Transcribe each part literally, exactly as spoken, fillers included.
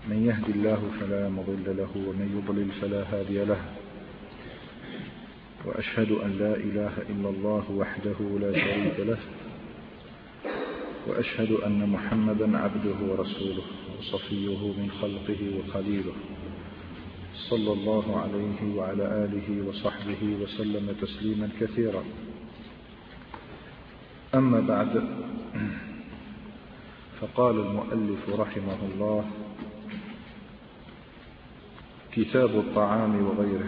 من يهد الله فلا مضل له ومن يضلل فلا هادي له، وأشهد أن لا إله إلا الله وحده لا شريك له، وأشهد أن محمدا عبده ورسوله وصفيه من خلقه وخليله، صلى الله عليه وعلى آله وصحبه وسلم تسليما كثيرا. أما بعد، فقال المؤلف رحمه الله: كتاب الطعام وغيره.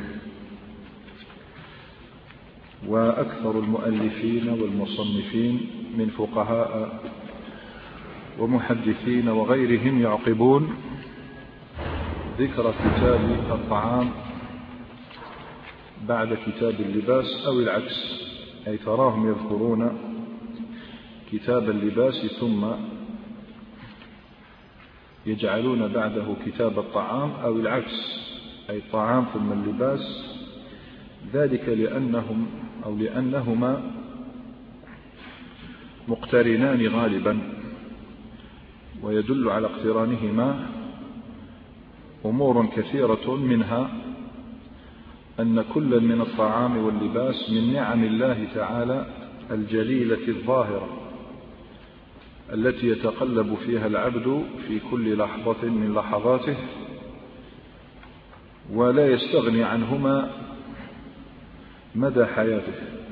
وأكثر المؤلفين والمصنفين من فقهاء ومحدثين وغيرهم يعقبون ذكر كتاب الطعام بعد كتاب اللباس أو العكس، أي تراهم يذكرون كتاب اللباس ثم يجعلون بعده كتاب الطعام أو العكس، أي الطعام ثم اللباس، ذلك لأنهم أو لأنهما مقترنان غالبا، ويدل على اقترانهما أمور كثيرة، منها أن كل من الطعام واللباس من نعم الله تعالى الجليلة الظاهرة التي يتقلب فيها العبد في كل لحظة من لحظاته، ولا يستغني عنهما مدى حياته.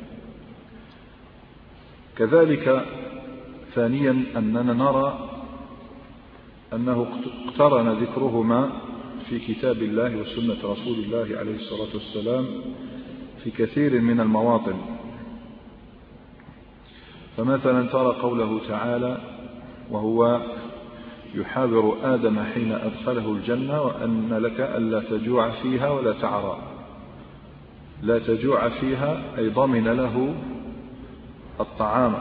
كذلك ثانيا أننا نرى أنه اقترن ذكرهما في كتاب الله وسنة رسول الله عليه الصلاة والسلام في كثير من المواطن. فمثلا ترى قوله تعالى وهو يحاور آدم حين أدخله الجنة: وأن لك ألا تجوع فيها ولا تعرى. لا تجوع فيها أي ضمن له الطعام،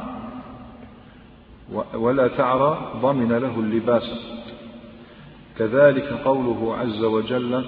ولا تعرى ضمن له اللباس. كذلك قوله عز وجل: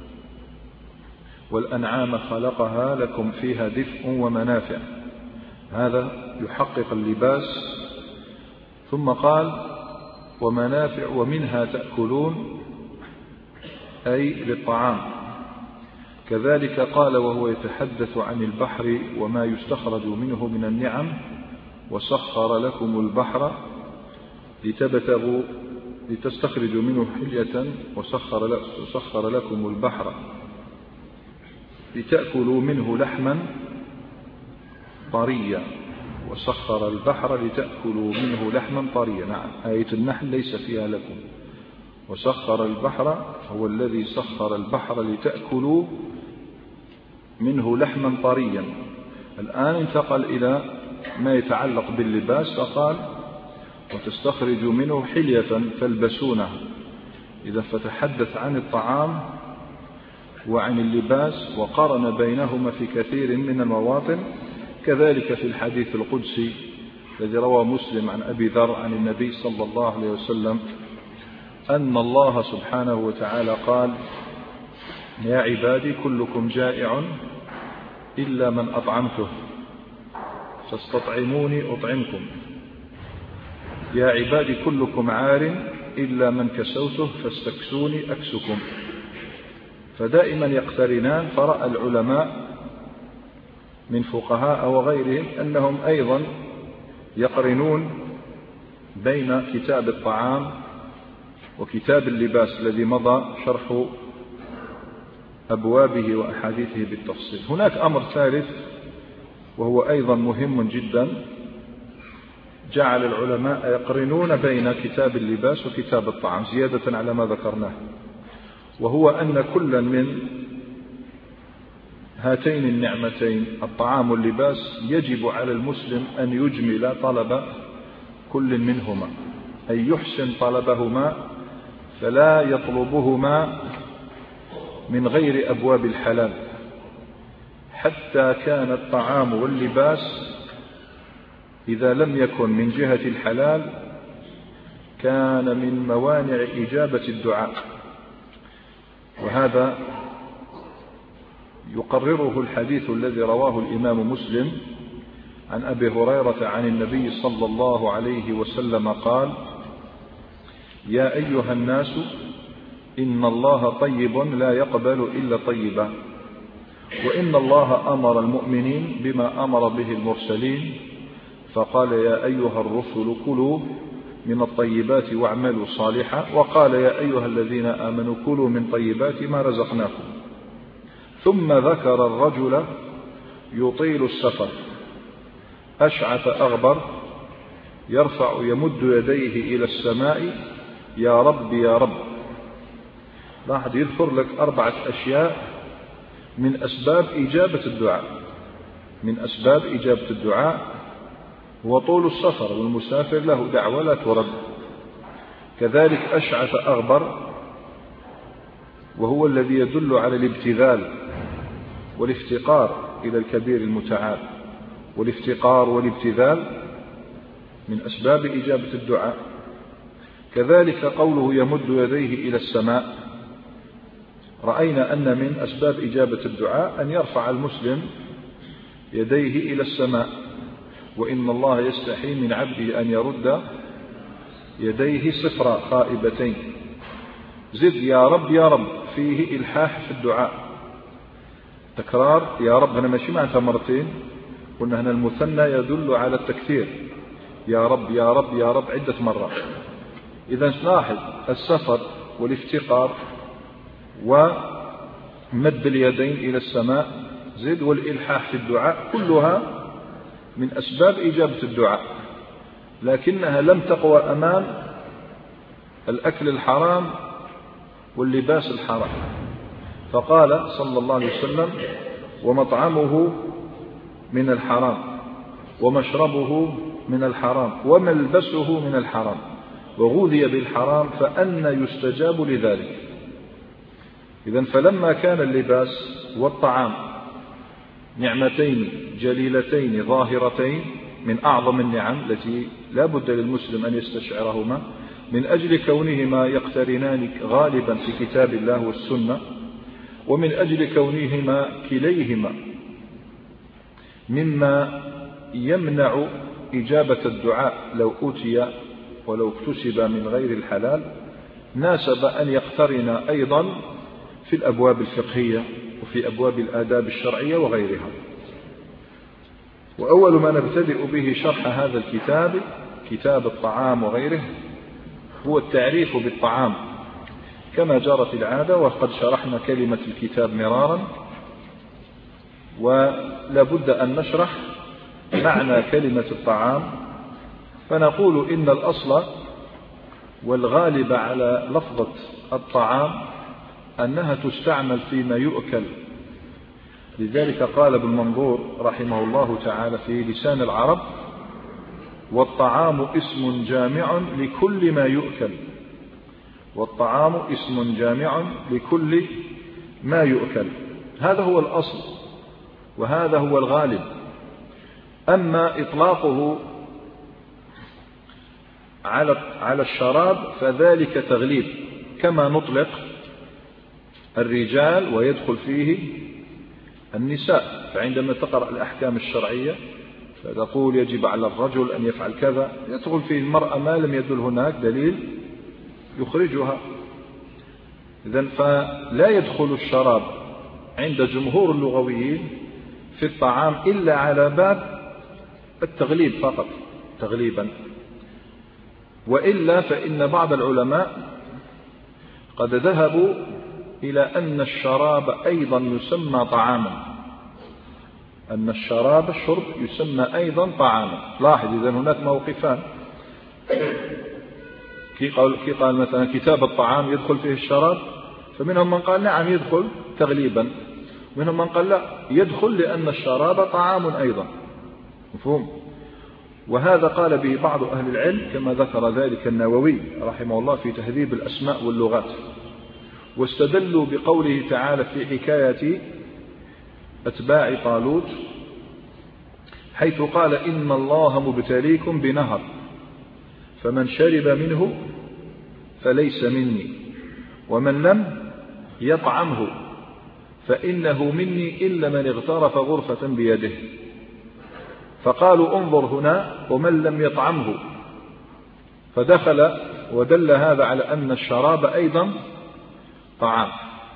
والأنعام خلقها لكم فيها دفء ومنافع. هذا يحقق اللباس. ثم قال: ومنافع ومنها تأكلون، أي للطعام. كذلك قال وهو يتحدث عن البحر وما يستخرج منه من النعم: وسخر لكم البحر لتبتغوا لتستخرجوا منه حلية، وسخر وسخر لكم البحر لتأكلوا منه لحما طريا. وسخر البحر لتأكلوا منه لحما طريا. نعم، آية النحل ليس فيها لكم. وسخر البحر هو الذي سخر البحر لتأكلوا منه لحما طريا. الآن انتقل إلى ما يتعلق باللباس، فقال: وتستخرج منه حلية تلبسونها. إذا فتحدث عن الطعام وعن اللباس وقارن بينهما في كثير من المواطن. كذلك في الحديث القدسي الذي رواه مسلم عن أبي ذر عن النبي صلى الله عليه وسلم أن الله سبحانه وتعالى قال: يا عبادي كلكم جائع إلا من أطعمته فاستطعموني أطعمكم. يا عبادي كلكم عار إلا من كسوته فاستكسوني أكسكم. فدائما يقترنان. فرأى العلماء من فقهاء وغيرهم أنهم أيضا يقرنون بين كتاب الطعام وكتاب اللباس الذي مضى شرح أبوابه وأحاديثه بالتفصيل. هناك أمر ثالث وهو أيضا مهم جدا، جعل العلماء يقرنون بين كتاب اللباس وكتاب الطعام زيادة على ما ذكرناه، وهو أن كل من هاتين النعمتين الطعام واللباس يجب على المسلم أن يجمل طلب كل منهما، أي يحسن طلبهما، فلا يطلبهما من غير أبواب الحلال. حتى كان الطعام واللباس إذا لم يكن من جهة الحلال كان من موانع إجابة الدعاء. وهذا يقرره الحديث الذي رواه الإمام مسلم عن أبي هريرة عن النبي صلى الله عليه وسلم قال: يا أيها الناس إن الله طيب لا يقبل إلا طيبا، وإن الله أمر المؤمنين بما أمر به المرسلين فقال يا أيها الرسل كلوا من الطيبات واعملوا صالحا، وقال يا أيها الذين آمنوا كلوا من طيبات ما رزقناكم. ثم ذكر الرجل يطيل السفر أشعث أغبر يرفع يمد يديه إلى السماء يا رب يا رب. راح يذكر لك أربعة أشياء من أسباب إجابة الدعاء. من أسباب إجابة الدعاء هو طول السفر، والمسافر له دعوة لا ترد. كذلك أشعث أغبر، وهو الذي يدل على الابتذال والافتقار إلى الكبير المتعال. والافتقار والابتذال من أسباب إجابة الدعاء. كذلك قوله يمد يديه إلى السماء، رأينا أن من أسباب إجابة الدعاء أن يرفع المسلم يديه إلى السماء، وإن الله يستحي من عبده أن يرد يديه صفرا خائبتين. زد يا رب يا رب فيه إلحاح في الدعاء، تكرار يا رب. أنا ماشي معناتها مرتين، قلنا هنا المثنى يدل على التكثير، يا رب يا رب يا رب عدة مرات. إذا نلاحظ السفر والافتقار ومد اليدين إلى السماء زد والإلحاح في الدعاء كلها من أسباب إجابة الدعاء، لكنها لم تقوى أمام الأكل الحرام واللباس الحرام. فقال صلى الله عليه وسلم ومطعمه من الحرام ومشربه من الحرام وملبسه من الحرام وغذي بالحرام فأنى يستجاب لذلك. إذن فلما كان اللباس والطعام نعمتين جليلتين ظاهرتين من أعظم النعم التي لا بد للمسلم أن يستشعرهما، من أجل كونهما يقترنان غالبا في كتاب الله والسنة، ومن أجل كونهما كليهما مما يمنع إجابة الدعاء لو أوتي ولو اكتسب من غير الحلال، ناسب أن يقترن أيضا في الأبواب الفقهية وفي أبواب الآداب الشرعية وغيرها. وأول ما نبتدئ به شرح هذا الكتاب كتاب الطعام وغيره هو التعريف بالطعام كما جرت العادة، وقد شرحنا كلمة الكتاب مرارا، ولا بد أن نشرح معنى كلمة الطعام. فنقول إن الأصل والغالب على لفظة الطعام أنها تستعمل فيما يؤكل، لذلك قال ابن منظور رحمه الله تعالى في لسان العرب والطعام اسم جامع لكل ما يؤكل. والطعام اسم جامع لكل ما يؤكل، هذا هو الأصل وهذا هو الغالب. أما إطلاقه على على الشراب فذلك تغليب، كما نطلق الرجال ويدخل فيه النساء. فعندما تقرأ الأحكام الشرعية فتقول يجب على الرجل أن يفعل كذا، يدخل فيه المرأة ما لم يدل هناك دليل يخرجها. إذن فلا يدخل الشراب عند جمهور اللغويين في الطعام إلا على باب التغليب فقط تغليبا، وإلا فإن بعض العلماء قد ذهبوا إلى أن الشراب أيضا يسمى طعاما، أن الشراب الشرب يسمى أيضا طعاما. لاحظ إذن هناك موقفان، كي قال, كي قال مثلا كتاب الطعام يدخل فيه الشراب، فمنهم من قال نعم يدخل تغليبا، ومنهم من قال لا يدخل لأن الشراب طعام أيضا. مفهوم؟ وهذا قال به بعض أهل العلم كما ذكر ذلك النووي رحمه الله في تهذيب الأسماء واللغات، واستدلوا بقوله تعالى في حكاية أتباع طالوت حيث قال إن الله مبتليكم بنهر فمن شرب منه فليس مني ومن لم يطعمه فإنه مني إلا من اغترف غرفة بيده. فقالوا انظر هنا ومن لم يطعمه، فدخل ودل هذا على أن الشراب أيضا طعام.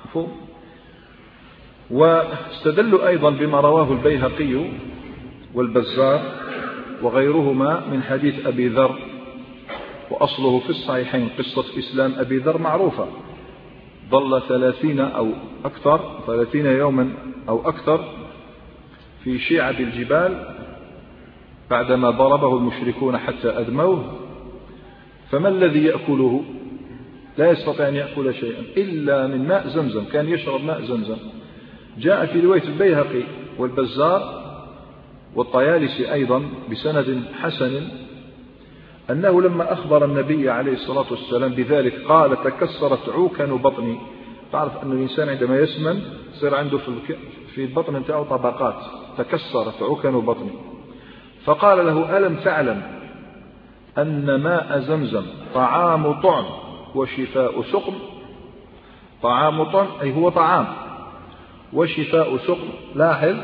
واستدلوا أيضا بما رواه البيهقي والبزار وغيرهما من حديث أبي ذر، وأصله في الصحيحين، قصة إسلام أبي ذر معروفة، ظل ثلاثين أو أكثر ثلاثين يوما أو أكثر في شيعب الجبال بعدما ضربه المشركون حتى أدموه، فما الذي يأكله؟ لا يستطيع أن يأكل شيئا إلا من ماء زمزم، كان يشرب ماء زمزم. جاء في رواية البيهقي والبزار والطيالسي أيضا بسند حسن أنه لما أخبر النبي عليه الصلاة والسلام بذلك قال: تكسرت عوكن بطني. تعرف أن الإنسان عندما يسمن يصير عنده في البطن بتاعه طبقات، تكسرت عوكن بطني. فقال له: ألم تعلم أن ماء زمزم طعام طعم وشفاء سقم؟ طعام طعم أي هو طعام، وشفاء سقم. لاحظ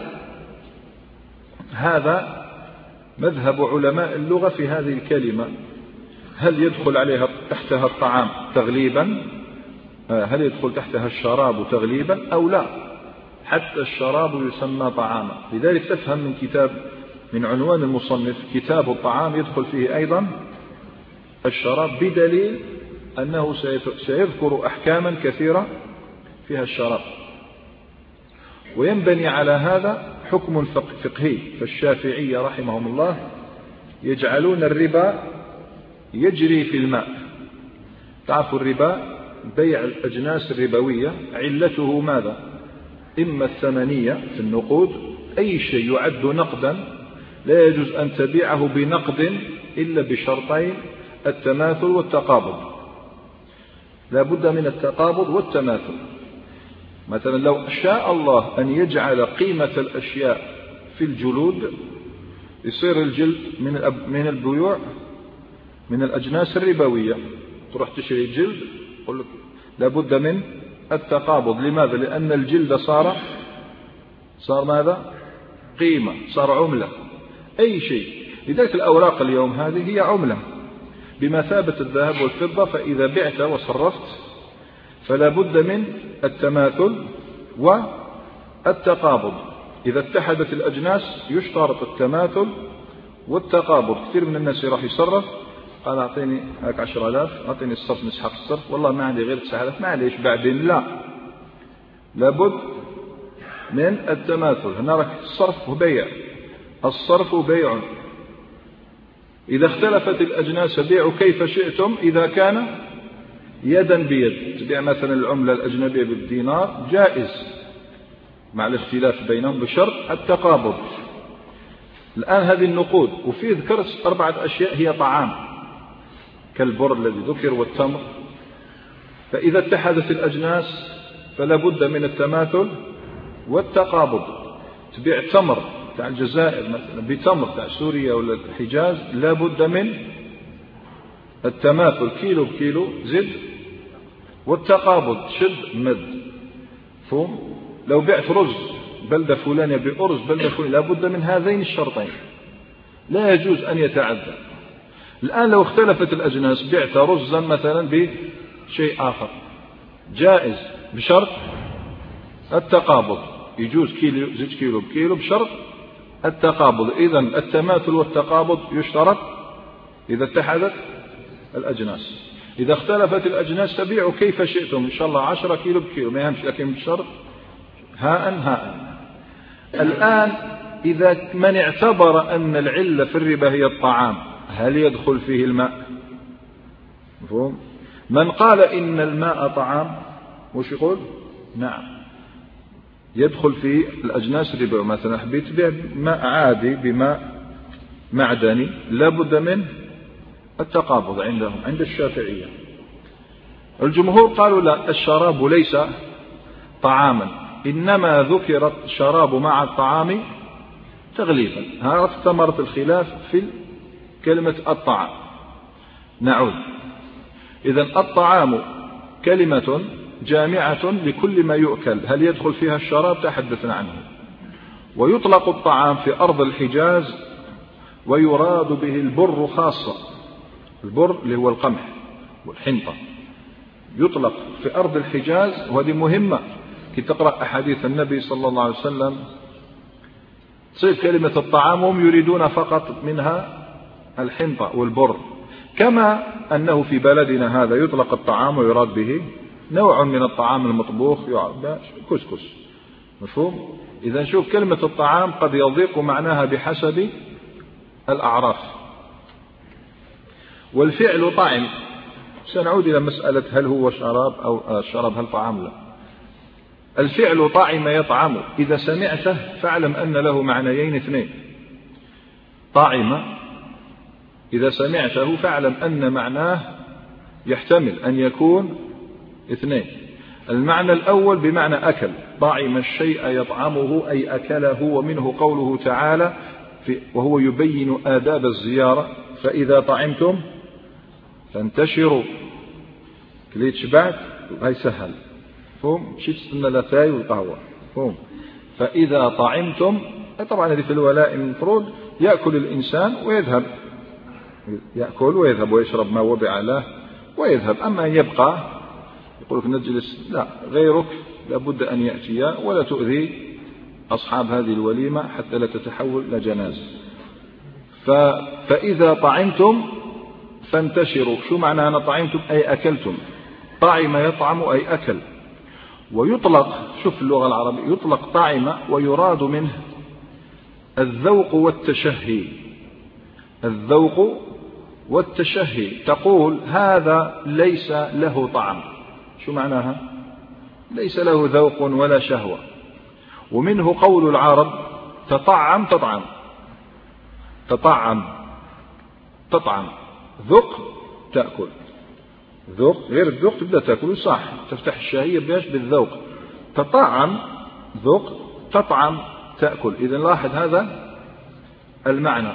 هذا مذهب علماء اللغة في هذه الكلمة، هل يدخل عليها تحتها الطعام تغليبا؟ هل يدخل تحتها الشراب تغليبا أو لا؟ حتى الشراب يسمى طعاما. لذلك تفهم من كتاب من عنوان المصنف كتاب الطعام يدخل فيه أيضا الشراب، بدليل أنه سيذكر أحكاما كثيرة فيها الشراب. وينبني على هذا حكم فقهي، فالشافعية رحمهم الله يجعلون الربا يجري في الماء. تعرفوا الربا بيع الأجناس الربوية علته ماذا؟ إما الثمنية في النقود، أي شيء يعد نقدا لا يجوز أن تبيعه بنقد إلا بشرطين: التماثل والتقابض. لا بد من التقابض والتماثل. مثلا لو شاء الله أن يجعل قيمة الأشياء في الجلود، يصير الجلد من من البيوع من الأجناس الربوية. تروح تشتري جلد، يقول لك لابد من التقابض. لماذا؟ لأن الجلد صار صار ماذا؟ قيمة، صار عملة، أي شيء. لذلك الأوراق اليوم هذه هي عملة بمثابة الذهب والفضة، فإذا بعت وصرفت فلا بد من التماثل والتقابض. إذا اتحدت الأجناس يشترط التماثل والتقابض. كثير من الناس راح يصرف، قال أعطيني هاك عشر آلاف، أعطيني الصرف نسحق الصرف، والله ما عندي غير تسعة آلاف، معليش بعدين. لا، لابد من التماثل. هنا راك الصرف وبيع، الصرف بيع. إذا اختلفت الأجناس بيعوا كيف شئتم. إذا كان يدا بيد، تبيع مثلا العملة الأجنبية بالدينار جائز مع الاختلاف بينهم بشرط التقابض. الآن هذه النقود، وفي ذكرت أربعة أشياء هي طعام كالبر الذي ذكر والتمر. فإذا اتحدت الأجناس فلا بد من التماثل والتقابض. تبيع تمر تاع الجزائر مثلا بتمر تاع سوريا ولا الحجاز، لا بد من التماثل، كيلو بكيلو زد، والتقابض شد مد. فهم؟ لو بعت رز بلدة فلانية بأرز بلدة فلانية، لا بد من هذين الشرطين، لا يجوز أن يتعدى. الآن لو اختلفت الأجناس، بعت رزا مثلا بشيء آخر جائز بشرط التقابض، يجوز كيلو زد كيلو بكيلو بشرط التقابض. إذن التماثل والتقابض يشترط إذا اتحدت الأجناس. إذا اختلفت الأجناس تبيعوا كيف شئتم، إن شاء الله عشرة كيلو بكيلو، ما يهمش، لكن بشرط هاء هاء. الآن إذا من اعتبر أن العلة في الربا هي الطعام، هل يدخل فيه الماء؟ مفهوم؟ من قال إن الماء طعام وش يقول؟ نعم، يدخل في الأجناس الربا. مثلا حبيت تبيع ماء عادي بماء معدني، لا بد من التقابض عندهم عند الشافعية. الجمهور قالوا لا، الشراب ليس طعاما، إنما ذكر الشراب مع الطعام تغليبا. هذا ثمرة الخلاف في كلمة الطعام. نعود. إذن الطعام كلمة جامعة لكل ما يؤكل، هل يدخل فيها الشراب؟ تحدثنا عنه. ويطلق الطعام في أرض الحجاز ويراد به البر خاصة، البر اللي هو القمح والحنطة، يطلق في أرض الحجاز، وهذه مهمة كي تقرأ أحاديث النبي صلى الله عليه وسلم تصير كلمة الطعام هم يريدون فقط منها الحنطة والبر، كما أنه في بلدنا هذا يطلق الطعام ويراد به نوع من الطعام المطبوخ يعد كسكس، مفهوم؟ إذا نشوف كلمة الطعام قد يضيق معناها بحسب الأعراف. والفعل طعم، سنعود إلى مسألة هل هو شراب أو شراب هل طعام لا. الفعل طعم يطعم إذا سمعته فاعلم أن له معنيين اثنين. طعم إذا سمعته فاعلم أن معناه يحتمل أن يكون اثنين. المعنى الأول بمعنى أكل، طعم الشيء يطعمه أي أكله، ومنه قوله تعالى وهو يبين آداب الزيارة فإذا طعمتم فانتشروا، كليت شبعت هاي سهل، فهم شيء تستنى لثاي والقهوة، فهم فإذا طعمتم. طبعا هذه في الولائم المفروض يأكل الإنسان ويذهب، يأكل ويذهب ويشرب ما وضع له ويذهب، أما أن يبقى يقولك نجلس لا، غيرك لابد أن يأتي ولا تؤذي أصحاب هذه الوليمة حتى لا تتحول إلى جنازة. فإذا طعمتم فانتشروا. شو معنى أنا طعمتم؟ أي أكلتم. طعم يطعم أي أكل. ويطلق، شوف اللغة العربية، يطلق طعم ويراد منه الذوق والتشهي. الذوق والتشهي، تقول هذا ليس له طعم. شو معناها؟ ليس له ذوق ولا شهوة. ومنه قول العرب تطعم تطعم، تطعم تطعم، ذق تأكل، ذق غير الذوق تبدأ تأكل صح، تفتح الشهية بيش بالذوق. تطعم ذق، تطعم تأكل. إذا لاحظ هذا المعنى.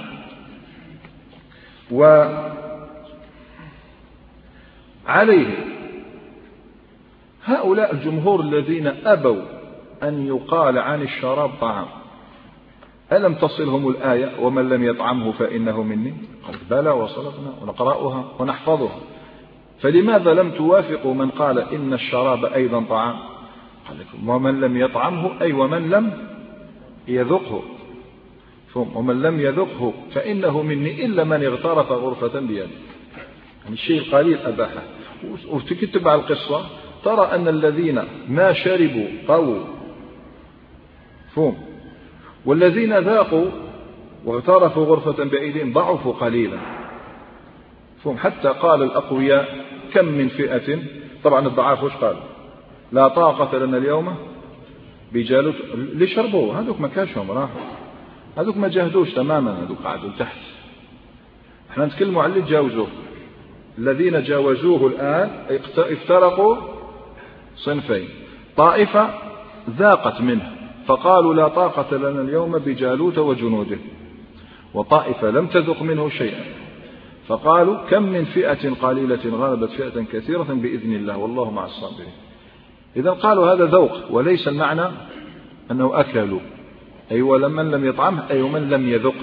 وعليه هؤلاء الجمهور الذين أبوا أن يقال عن الشراب طعام، ألم تصلهم الآية ومن لم يطعمه فإنه مني؟ قال بلى وصلتنا ونقرأها ونحفظها. فلماذا لم توافقوا من قال إن الشراب أيضا طعام؟ قال لكم ومن لم يطعمه أي ومن لم يذقه، ومن لم يذقه فإنه مني إلا من اغترف غرفة بيده، يعني الشيء القليل أباحه. وتكتب على القصة ترى أن الذين ما شربوا قووا، فهم، والذين ذاقوا واغترفوا غرفة بأيديهم ضعفوا قليلا، فهم. حتى قال الأقوياء كم من فئة، طبعا الضعاف وش قال؟ لا طاقة لنا اليوم بجالوت. اللي شربوا هذوك ما كاشهم راحوا، هذوك ما جاهدوش تماما، هذوك قعدوا تحت. احنا نتكلموا عن اللي تجاوزوه. الذين جاوزوه الآن افترقوا صنفين، طائفة ذاقت منه فقالوا لا طاقة لنا اليوم بجالوت وجنوده، وطائفة لم تذق منه شيئا فقالوا كم من فئة قليلة غلبت فئة كثيرة بإذن الله والله مع الصابرين. إذا قالوا هذا ذوق، وليس المعنى أنه أكلوا، أي أيوة ومن لم يطعمه أي ومن لم يذق.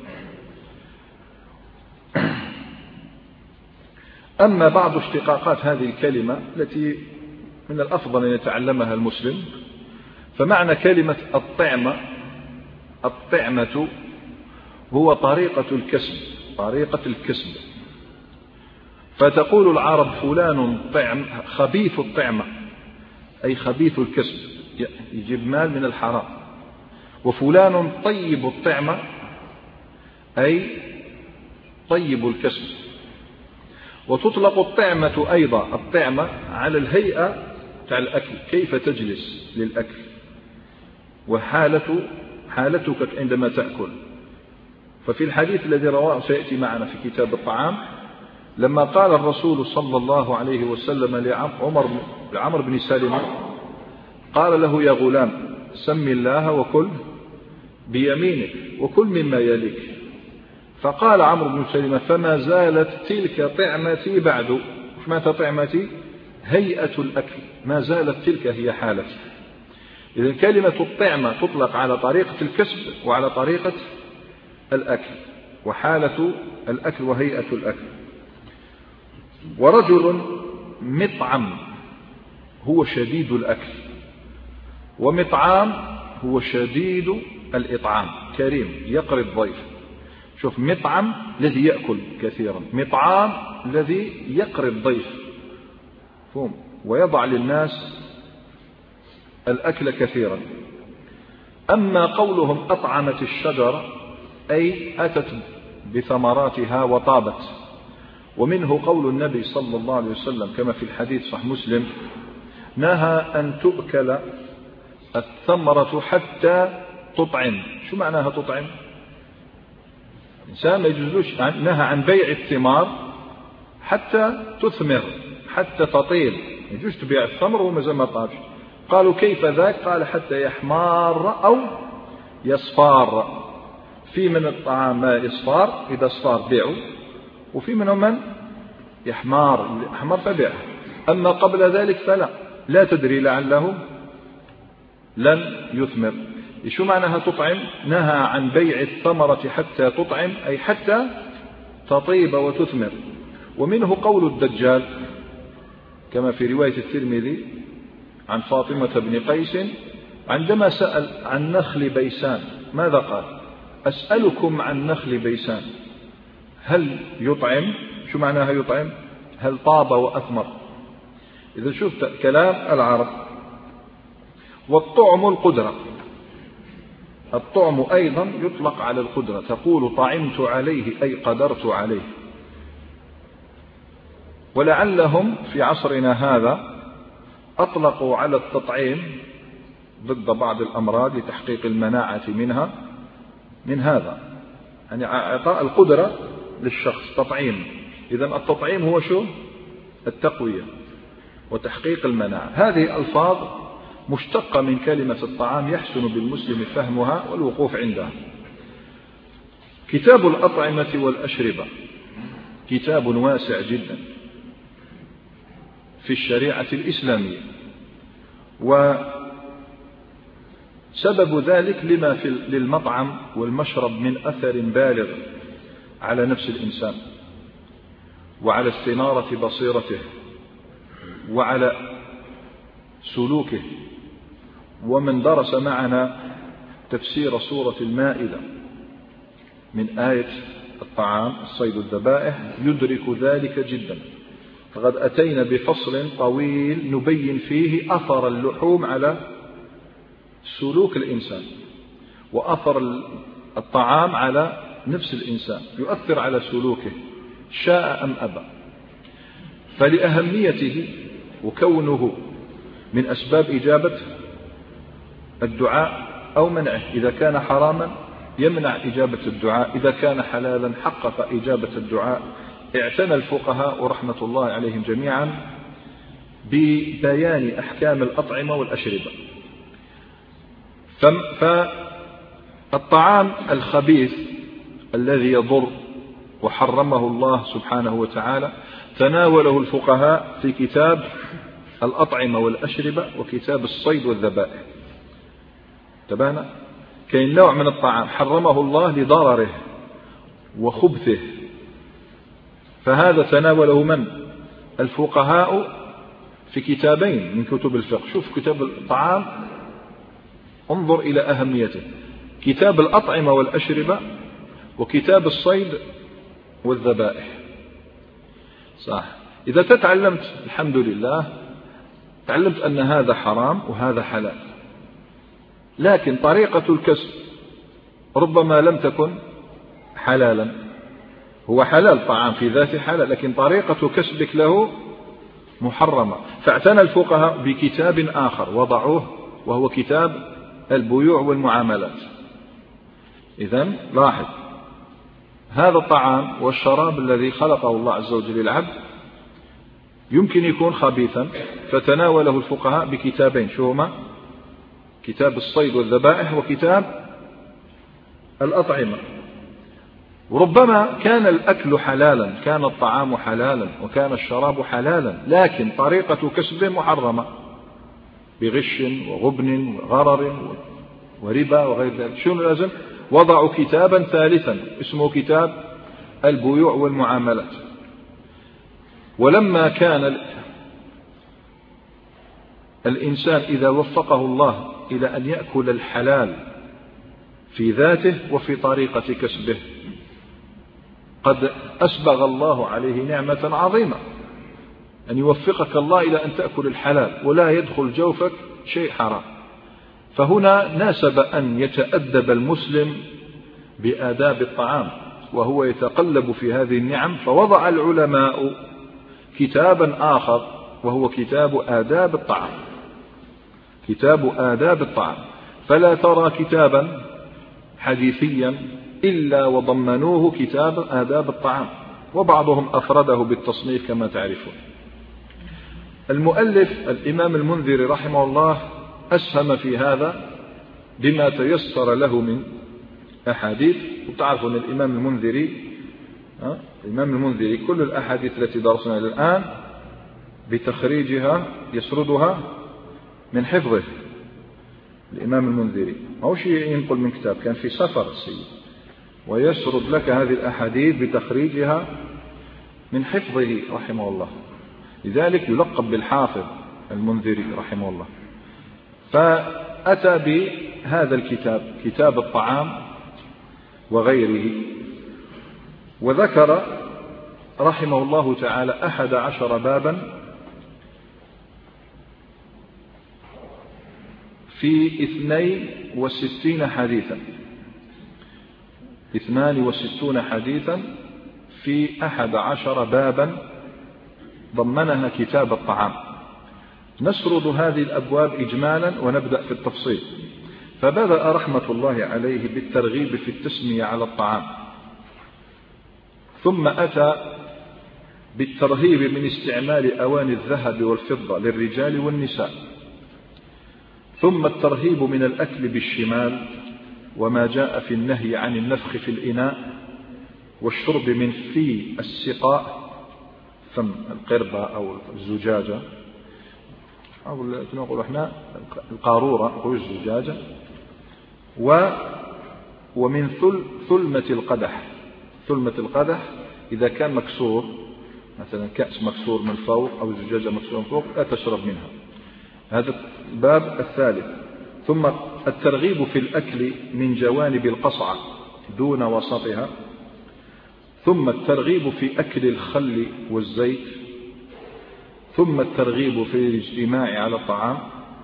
أما بعض اشتقاقات هذه الكلمة التي من الأفضل أن يتعلمها المسلم، فمعنى كلمة الطعمة، الطعمة هو طريقة الكسب، طريقة الكسب. فتقول العرب فلان طعم، خبيث الطعمة أي خبيث الكسب، يجيب مال من الحرام. وفلان طيب الطعمة أي طيب الكسب. وتطلق الطعمة أيضا، الطعمة على الهيئة تاع الأكل، كيف تجلس للأكل وحالة حالتك عندما تأكل. ففي الحديث الذي رواه سيأتي معنا في كتاب الطعام، لما قال الرسول صلى الله عليه وسلم لعمر لعمر بن سلمة، قال له يا غلام سم الله وكل بيمينك وكل مما يليك. فقال عمرو بن سلمة فما زالت تلك طعمتي بعد. وش معنى طعمتي؟ هيئة الأكل، ما زالت تلك هي حالتي. إذن كلمة الطعمة تطلق على طريقة الكسب وعلى طريقة الأكل وحالة الأكل وهيئة الأكل. ورجل مطعم هو شديد الأكل، ومطعام هو شديد الإطعام، كريم يقري الضيف. شوف، مطعم الذي يأكل كثيرا، مطعام الذي يقري الضيف فهم ويضع للناس الأكل كثيرا. أما قولهم أطعمت الشجرة أي أتت بثمراتها وطابت. ومنه قول النبي صلى الله عليه وسلم كما في الحديث صحيح مسلم: نهى أن تؤكل الثمرة حتى تطعم. شو معناها تطعم؟ الإنسان ما يجوزلوش، نهى عن بيع الثمار حتى تثمر، حتى تطيل، يجوز تبيع الثمر وما زال ما طابش. قالوا كيف ذاك؟ قال حتى يحمار أو يصفار. في من الطعام ما يصفار، إذا صفار بيعوا، وفي منهم من يحمار، يحمر فبيعه. أما قبل ذلك فلا، لا تدري لعله لن يثمر. شو معناها تطعم؟ نهى عن بيع الثمرة حتى تطعم، أي حتى تطيب وتثمر. ومنه قول الدجال كما في رواية الترمذي عن فاطمة بن قيس عندما سأل عن نخل بيسان ماذا قال؟ أسألكم عن نخل بيسان هل يطعم؟ شو معناها يطعم؟ هل طاب وأثمر؟ إذا شفت كلام العرب. والطعم القدرة، الطعم أيضا يطلق على القدرة، تقول طعمت عليه أي قدرت عليه. ولعلهم في عصرنا هذا أطلقوا على التطعيم ضد بعض الأمراض لتحقيق المناعة منها من هذا، يعني إعطاء القدرة للشخص تطعيم. إذن التطعيم هو شو؟ التقوية وتحقيق المناعة. هذه ألفاظ مشتقة من كلمة الطعام يحسن بالمسلم فهمها والوقوف عندها. كتاب الأطعمة والأشربة كتاب واسع جدا في الشريعة الإسلامية، وسبب ذلك لما في للمطعم والمشرب من أثر بالغ على نفس الإنسان وعلى استنارة بصيرته وعلى سلوكه. ومن درس معنا تفسير سورة المائدة من آية الطعام الصيد الذبائح يدرك ذلك جدا. فقد أتينا بفصل طويل نبين فيه أثر اللحوم على سلوك الإنسان، وأثر الطعام على نفس الإنسان، يؤثر على سلوكه شاء أم أبى. فلأهميته وكونه من أسباب إجابة الدعاء أو منعه، إذا كان حراما يمنع إجابة الدعاء، إذا كان حلالا حقق إجابة الدعاء. اعتنى الفقهاء رحمة الله عليهم جميعا ببيان أحكام الأطعمة والأشربة. فالطعام الخبيث الذي يضر وحرمه الله سبحانه وتعالى تناوله الفقهاء في كتاب الأطعمة والأشربة وكتاب الصيد والذبائح. تبانا كاين نوع من الطعام حرمه الله لضرره وخبثه، فهذا تناوله من؟ الفقهاء في كتابين من كتب الفقه. شوف كتاب الطعام انظر إلى أهميته، كتاب الأطعمة والأشربة وكتاب الصيد والذبائح. صح، إذا تتعلمت الحمد لله تعلمت أن هذا حرام وهذا حلال، لكن طريقة الكسب ربما لم تكن حلالا. هو حلال، طعام في ذاته حلال، لكن طريقة كسبك له محرمة. فاعتنى الفقهاء بكتاب آخر وضعوه وهو كتاب البيوع والمعاملات. إذن لاحظ، هذا الطعام والشراب الذي خلقه الله عز وجل للعبد يمكن يكون خبيثا، فتناوله الفقهاء بكتابين، شو هما؟ كتاب الصيد والذبائح وكتاب الأطعمة. وربما كان الأكل حلالا، كان الطعام حلالا وكان الشراب حلالا، لكن طريقة كسبه محرمة بغش وغبن وغرر وربا وغير ذلك. شنو لازم؟ وضعوا كتابا ثالثا اسمه كتاب البيوع والمعاملات. ولما كان الإنسان إذا وفقه الله إلى أن يأكل الحلال في ذاته وفي طريقة كسبه قد أسبغ الله عليه نعمة عظيمة، أن يوفقك الله إلى أن تأكل الحلال ولا يدخل جوفك شيء حرام. فهنا ناسب أن يتأدب المسلم بآداب الطعام وهو يتقلب في هذه النعم، فوضع العلماء كتابا آخر وهو كتاب آداب الطعام، كتاب آداب الطعام. فلا ترى كتابا حديثيا إلا وضمنوه كتاب آداب الطعام، وبعضهم أفرده بالتصنيف كما تعرفون. المؤلف الإمام المنذري رحمه الله أسهم في هذا بما تيسر له من أحاديث. وتعرفوا أن الإمام المنذري الإمام المنذري كل الأحاديث التي درسنا إلى الآن بتخريجها يسردها من حفظه. الإمام المنذري أو شيء ينقل من كتاب، كان في سفر السيد ويسرد لك هذه الأحاديث بتخريجها من حفظه رحمه الله، لذلك يلقب بالحافظ المنذري رحمه الله. فأتى بهذا الكتاب كتاب الطعام وغيره، وذكر رحمه الله تعالى أحد عشر بابا في اثنين وستين حديثا، اثنان وستون حديثا في أحد عشر بابا ضمنها كتاب الطعام. نسرد هذه الأبواب إجمالا ونبدأ في التفصيل. فبدأ رحمة الله عليه بالترغيب في التسمية على الطعام، ثم أتى بالترهيب من استعمال أواني الذهب والفضة للرجال والنساء، ثم الترهيب من الأكل بالشمال وما جاء في النهي عن النفخ في الإناء والشرب من في السقاء، فم القربة أو الزجاجة أو نقول إحنا القارورة أو الزجاجة، و ومن ثل ثلمة القدح. ثلمة القدح إذا كان مكسور، مثلا كأس مكسور من فوق أو زجاجة مكسورة من فوق، لا تشرب منها. هذا الباب الثالث. ثم الترغيب في الأكل من جوانب القصعة دون وسطها، ثم الترغيب في أكل الخل والزيت، ثم الترغيب في الاجتماع على الطعام،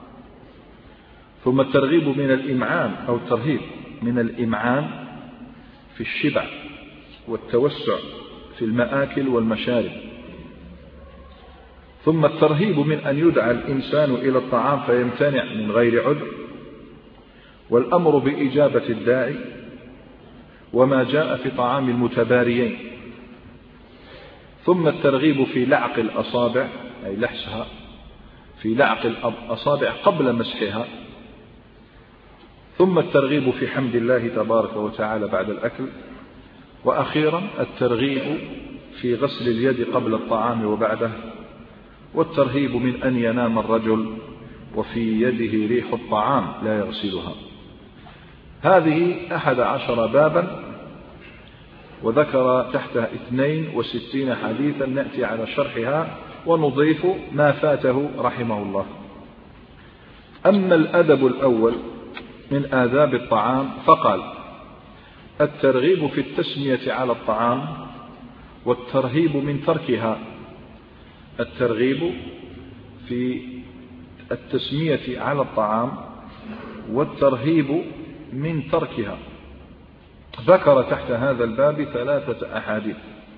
ثم الترغيب من الإمعان أو الترهيب من الإمعان في الشبع والتوسع في المآكل والمشارب، ثم الترهيب من أن يدعى الإنسان إلى الطعام فيمتنع من غير عذر، والأمر بإجابة الداعي، وما جاء في طعام المتباريين، ثم الترغيب في لعق الأصابع أي لحسها، في لعق الأصابع قبل مسحها، ثم الترغيب في حمد الله تبارك وتعالى بعد الأكل، وأخيرا الترغيب في غسل اليد قبل الطعام وبعده، والترهيب من أن ينام الرجل وفي يده ريح الطعام لا يغسلها. هذه أحد عشر بابا، وذكر تحتها اثنين وستين حديثا نأتي على شرحها ونضيف ما فاته رحمه الله. أما الأدب الأول من آداب الطعام فقال: الترغيب في التسمية على الطعام والترهيب من تركها. الترغيب في التسمية على الطعام والترهيب من تركها. ذكر تحت هذا الباب ثلاثة أحاديث.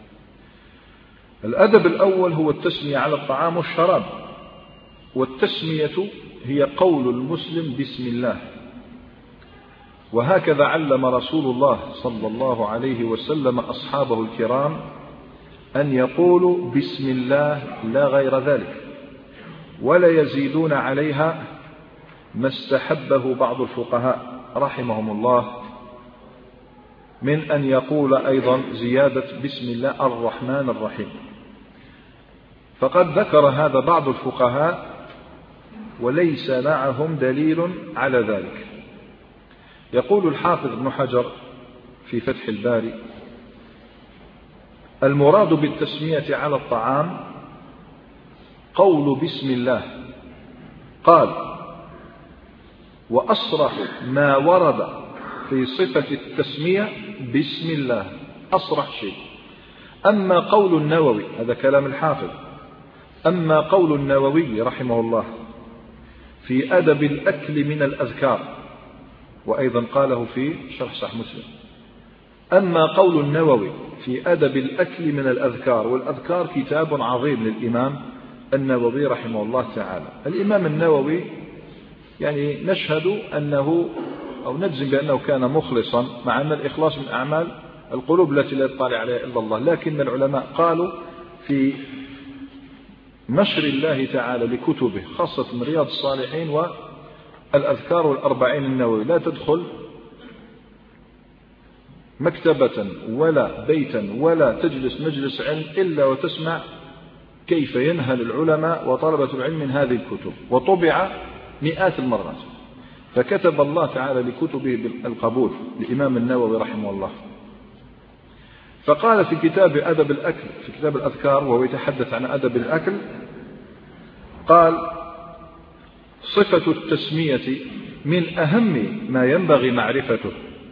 الأدب الأول هو التسمية على الطعام والشراب، والتسمية هي قول المسلم بسم الله، وهكذا علم رسول الله صلى الله عليه وسلم أصحابه الكرام أن يقولوا بسم الله لا غير ذلك، ولا يزيدون عليها ما استحبه بعض الفقهاء رحمهم الله من أن يقول أيضا زيادة بسم الله الرحمن الرحيم. فقد ذكر هذا بعض الفقهاء وليس معهم دليل على ذلك. يقول الحافظ ابن حجر في فتح الباري: المراد بالتسمية على الطعام قول بسم الله قال: وأصرح ما ورد في صفة التسمية بسم الله، أصرح شيء. أما قول النووي، هذا كلام الحافظ، أما قول النووي رحمه الله في أدب الأكل من الأذكار، وأيضا قاله في شرح صحيح مسلم، أما قول النووي في أدب الأكل من الأذكار، والأذكار كتاب عظيم للإمام النووي رحمه الله تعالى. الإمام النووي يعني نشهد أنه أو نجزم بأنه كان مخلصا، مع أن الإخلاص من أعمال القلوب التي لا يطلع عليها إلا الله، لكن العلماء قالوا في نشر الله تعالى لكتبه خاصة رياض الصالحين والأذكار والأربعين النووي لا تدخل مكتبة ولا بيتا ولا تجلس مجلس علم إلا وتسمع كيف ينهل العلماء وطلبة العلم من هذه الكتب، وطبع مئات المرات. فكتب الله تعالى لكتبه بالقبول لإمام النووي رحمه الله. فقال في كتاب أدب الأكل، في كتاب الأذكار وهو يتحدث عن أدب الأكل، قال: صفة التسمية من أهم ما ينبغي معرفته،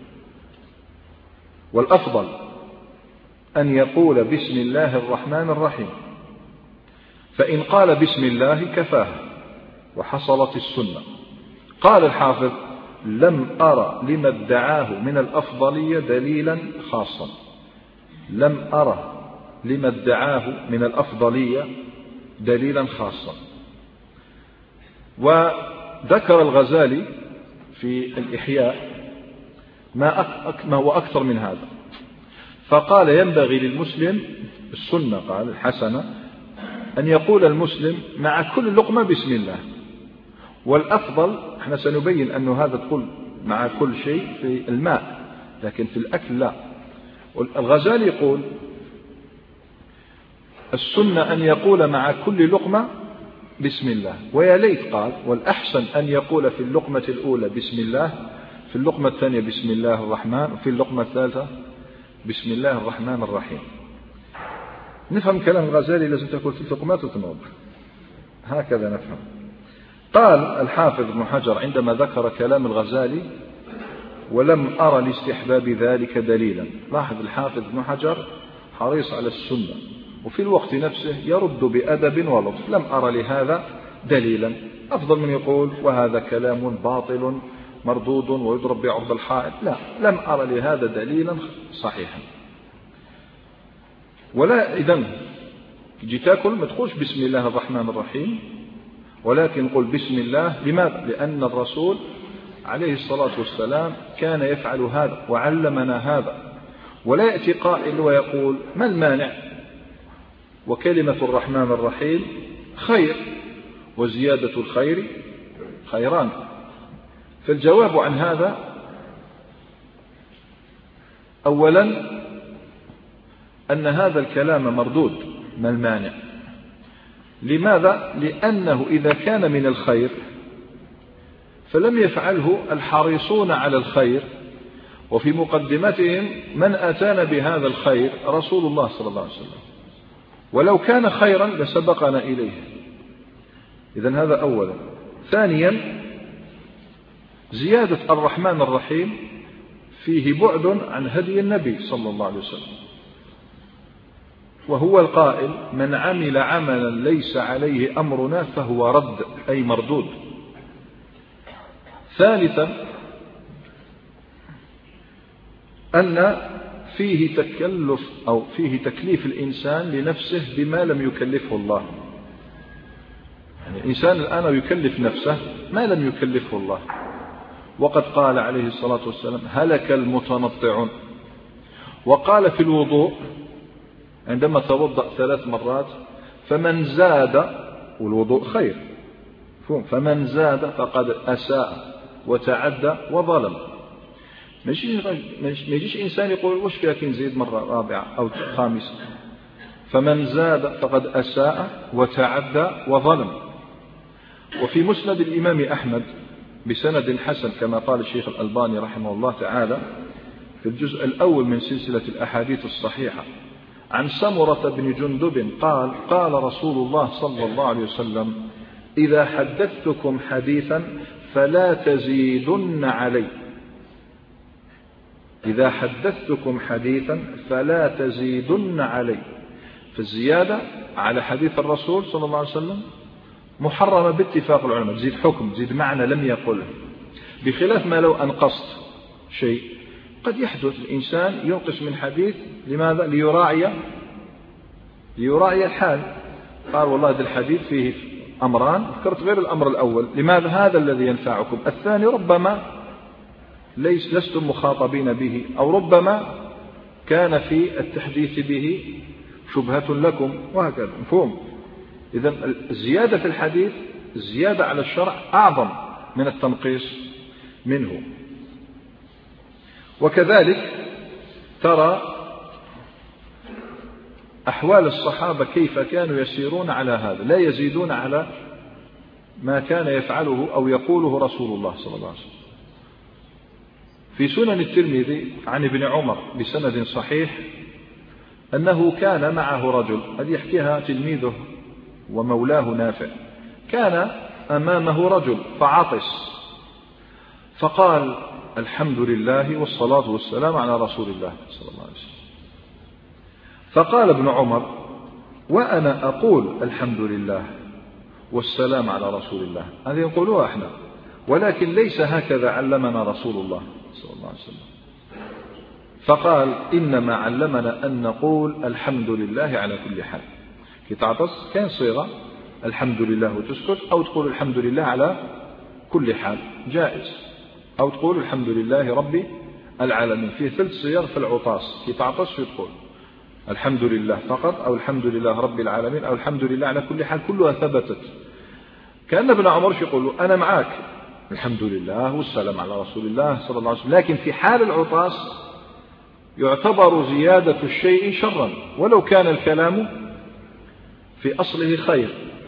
والأفضل أن يقول بسم الله الرحمن الرحيم، فإن قال بسم الله كفاه وحصلت السنة. قال الحافظ: لم أرى لما ادعاه من الأفضلية دليلا خاصا. لم أرى لما ادعاه من الأفضلية دليلا خاصا. وذكر الغزالي في الإحياء ما هو أكثر من هذا، فقال: ينبغي للمسلم السنة، قال الحسنة، أن يقول المسلم مع كل لقمة بسم الله. والأفضل، احنا سنبين أن هذا تقول مع كل شيء في الماء، لكن في الأكل لا. الغزالي يقول: السنة أن يقول مع كل لقمة بسم الله، ويا ليت قال: والأحسن أن يقول في اللقمة الأولى بسم الله، في اللقمة الثانية بسم الله الرحمن، وفي اللقمة الثالثة بسم الله الرحمن الرحيم. نفهم كلام الغزالي، لازم تقول في اللقمات وتنوض، هكذا نفهم. قال الحافظ ابن حجر عندما ذكر كلام الغزالي: ولم أرى لاستحباب ذلك دليلا. لاحظ الحافظ ابن حجر حريص على السنة، وفي الوقت نفسه يرد بأدب ولطف. لم أرى لهذا دليلا، أفضل من يقول وهذا كلام باطل مردود ويضرب بعرض الحائط. لا، لم أرى لهذا دليلا صحيحا. ولا إذن تجي تاكل ما تقولش بسم الله الرحمن الرحيم، ولكن قل بسم الله. لماذا؟ لأن الرسول عليه الصلاة والسلام كان يفعل هذا وعلمنا هذا. ولا يأتي قائل ويقول: ما المانع؟ وكلمة الرحمن الرحيم خير، وزيادة الخير خيران. فالجواب عن هذا: أولا أن هذا الكلام مردود. ما المانع؟ لماذا؟ لأنه إذا كان من الخير فلم يفعله الحريصون على الخير، وفي مقدمتهم من أتانا بهذا الخير رسول الله صلى الله عليه وسلم، ولو كان خيرا لسبقنا إليه. إذن هذا أولا. ثانيا، زيادة الرحمن الرحيم فيه بعد عن هدي النبي صلى الله عليه وسلم، وهو القائل: من عمل عملا ليس عليه أمرنا فهو رد، أي مردود. ثالثا، أن فيه تكلف أو فيه تكليف الإنسان لنفسه بما لم يكلفه الله. يعني الإنسان الآن يكلف نفسه ما لم يكلفه الله، وقد قال عليه الصلاة والسلام: هلك المتنطعون. وقال في الوضوء عندما توضأ ثلاث مرات: فمن زاد، والوضوء خير، فمن زاد فقد أساء وتعدى وظلم. ما يجيش إنسان يقول: وش فيها كي نزيد مرة رابعة أو خامسة؟ فمن زاد فقد أساء وتعدى وظلم. وفي مسند الإمام أحمد بسند حسن كما قال الشيخ الألباني رحمه الله تعالى في الجزء الأول من سلسلة الأحاديث الصحيحة عن سمرة بن جندب قال: قال رسول الله صلى الله عليه وسلم: إذا حدثتكم حديثا فلا تزيدن علي، إذا حدثتكم حديثا فلا تزيدن علي. فالزيادة على حديث الرسول صلى الله عليه وسلم محرمة باتفاق العلماء، تزيد حكم، تزيد معنى لم يقله، بخلاف ما لو أنقصت شيء. قد يحدث الإنسان ينقص من حديث، لماذا؟ ليراعي ليراعي الحال. قال والله هذا الحديث فيه أمران، ذكرت غير الأمر الأول، لماذا؟ هذا الذي ينفعكم، الثاني ربما ليس لستم مخاطبين به، أو ربما كان في التحديث به شبهة لكم، وهكذا. مفهوم؟ إذن الزيادة في الحديث، الزيادة على الشرع أعظم من التنقيص منه. وكذلك ترى أحوال الصحابة كيف كانوا يسيرون على هذا، لا يزيدون على ما كان يفعله أو يقوله رسول الله صلى الله عليه وسلم. في سنن الترمذي عن ابن عمر بسند صحيح أنه كان معه رجل، هذه يحكيها تلميذه ومولاه نافع، كان أمامه رجل فعطس فقال الحمد لله والصلاة والسلام على رسول الله صلى الله عليه وسلم. فقال ابن عمر وأنا أقول الحمد لله والسلام على رسول الله، هذه يقولوها احنا، ولكن ليس هكذا علمنا رسول الله صلى الله عليه وسلم. فقال إنما علمنا أن نقول الحمد لله على كل حال. كي تعطس كان صيغة الحمد لله وتسكت، أو تقول الحمد لله على كل حال جائز، أو تقول الحمد لله رب العالمين. فيه ثلاث صيغ في العطاس، كي تعطس تقول الحمد لله فقط، أو الحمد لله رب العالمين، أو الحمد لله على كل حال، كلها ثبتت. كأن ابن عمر يقول أنا معك الحمد لله والسلام على رسول الله صلى الله عليه وسلم، لكن في حال العطاس يعتبر زيادة الشيء شرا ولو كان الكلام في أصله خير.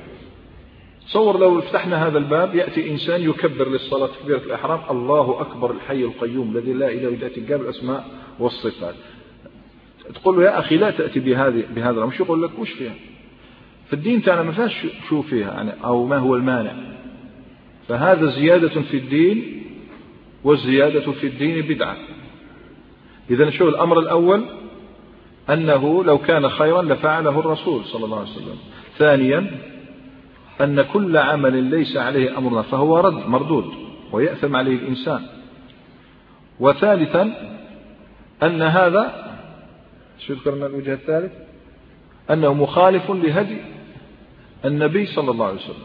تصور لو فتحنا هذا الباب يأتي إنسان يكبر للصلاة تكبيرة الإحرام، الله أكبر الحي القيوم الذي لا إله إلا هو قابل الأسماء والصفات، تقول له يا أخي لا تأتي بهذه بهذا، مش يقول لك وش فيها في الدين تاعنا، ما فيهاش شو فيها يعني، أو ما هو المانع. فهذا زيادة في الدين، والزيادة في الدين بدعة. إذن شو الأمر الأول؟ أنه لو كان خيرا لفعله الرسول صلى الله عليه وسلم. ثانيا أن كل عمل ليس عليه أمرنا فهو رد مردود ويأثم عليه الإنسان. وثالثا أن هذا شو ذكرنا الوجه الثالث؟ أنه مخالف لهدي النبي صلى الله عليه وسلم.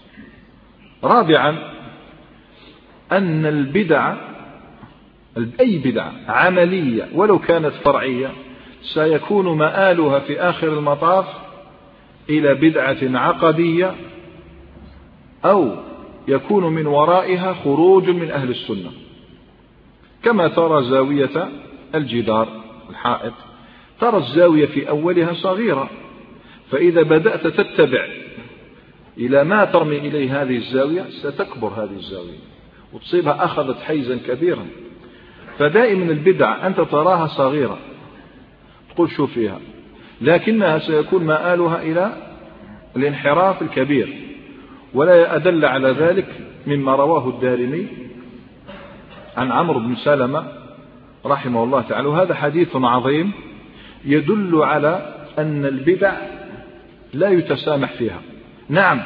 رابعا أن البدع، أي بدعة عملية ولو كانت فرعية، سيكون مآلها في آخر المطاف إلى بدعة عقدية، أو يكون من ورائها خروج من أهل السنة. كما ترى زاوية الجدار الحائط، ترى الزاوية في أولها صغيرة، فإذا بدأت تتبع إلى ما ترمي إليه هذه الزاوية ستكبر هذه الزاوية وتصيبها أخذت حيزا كبيرا. فدائما البدع أنت تراها صغيرة تقول شو فيها، لكنها سيكون مآلها إلى الانحراف الكبير. ولا أدل على ذلك مما رواه الدارمي عن عمرو بن سلمة رحمه الله تعالى، وهذا حديث عظيم يدل على أن البدع لا يتسامح فيها. نعم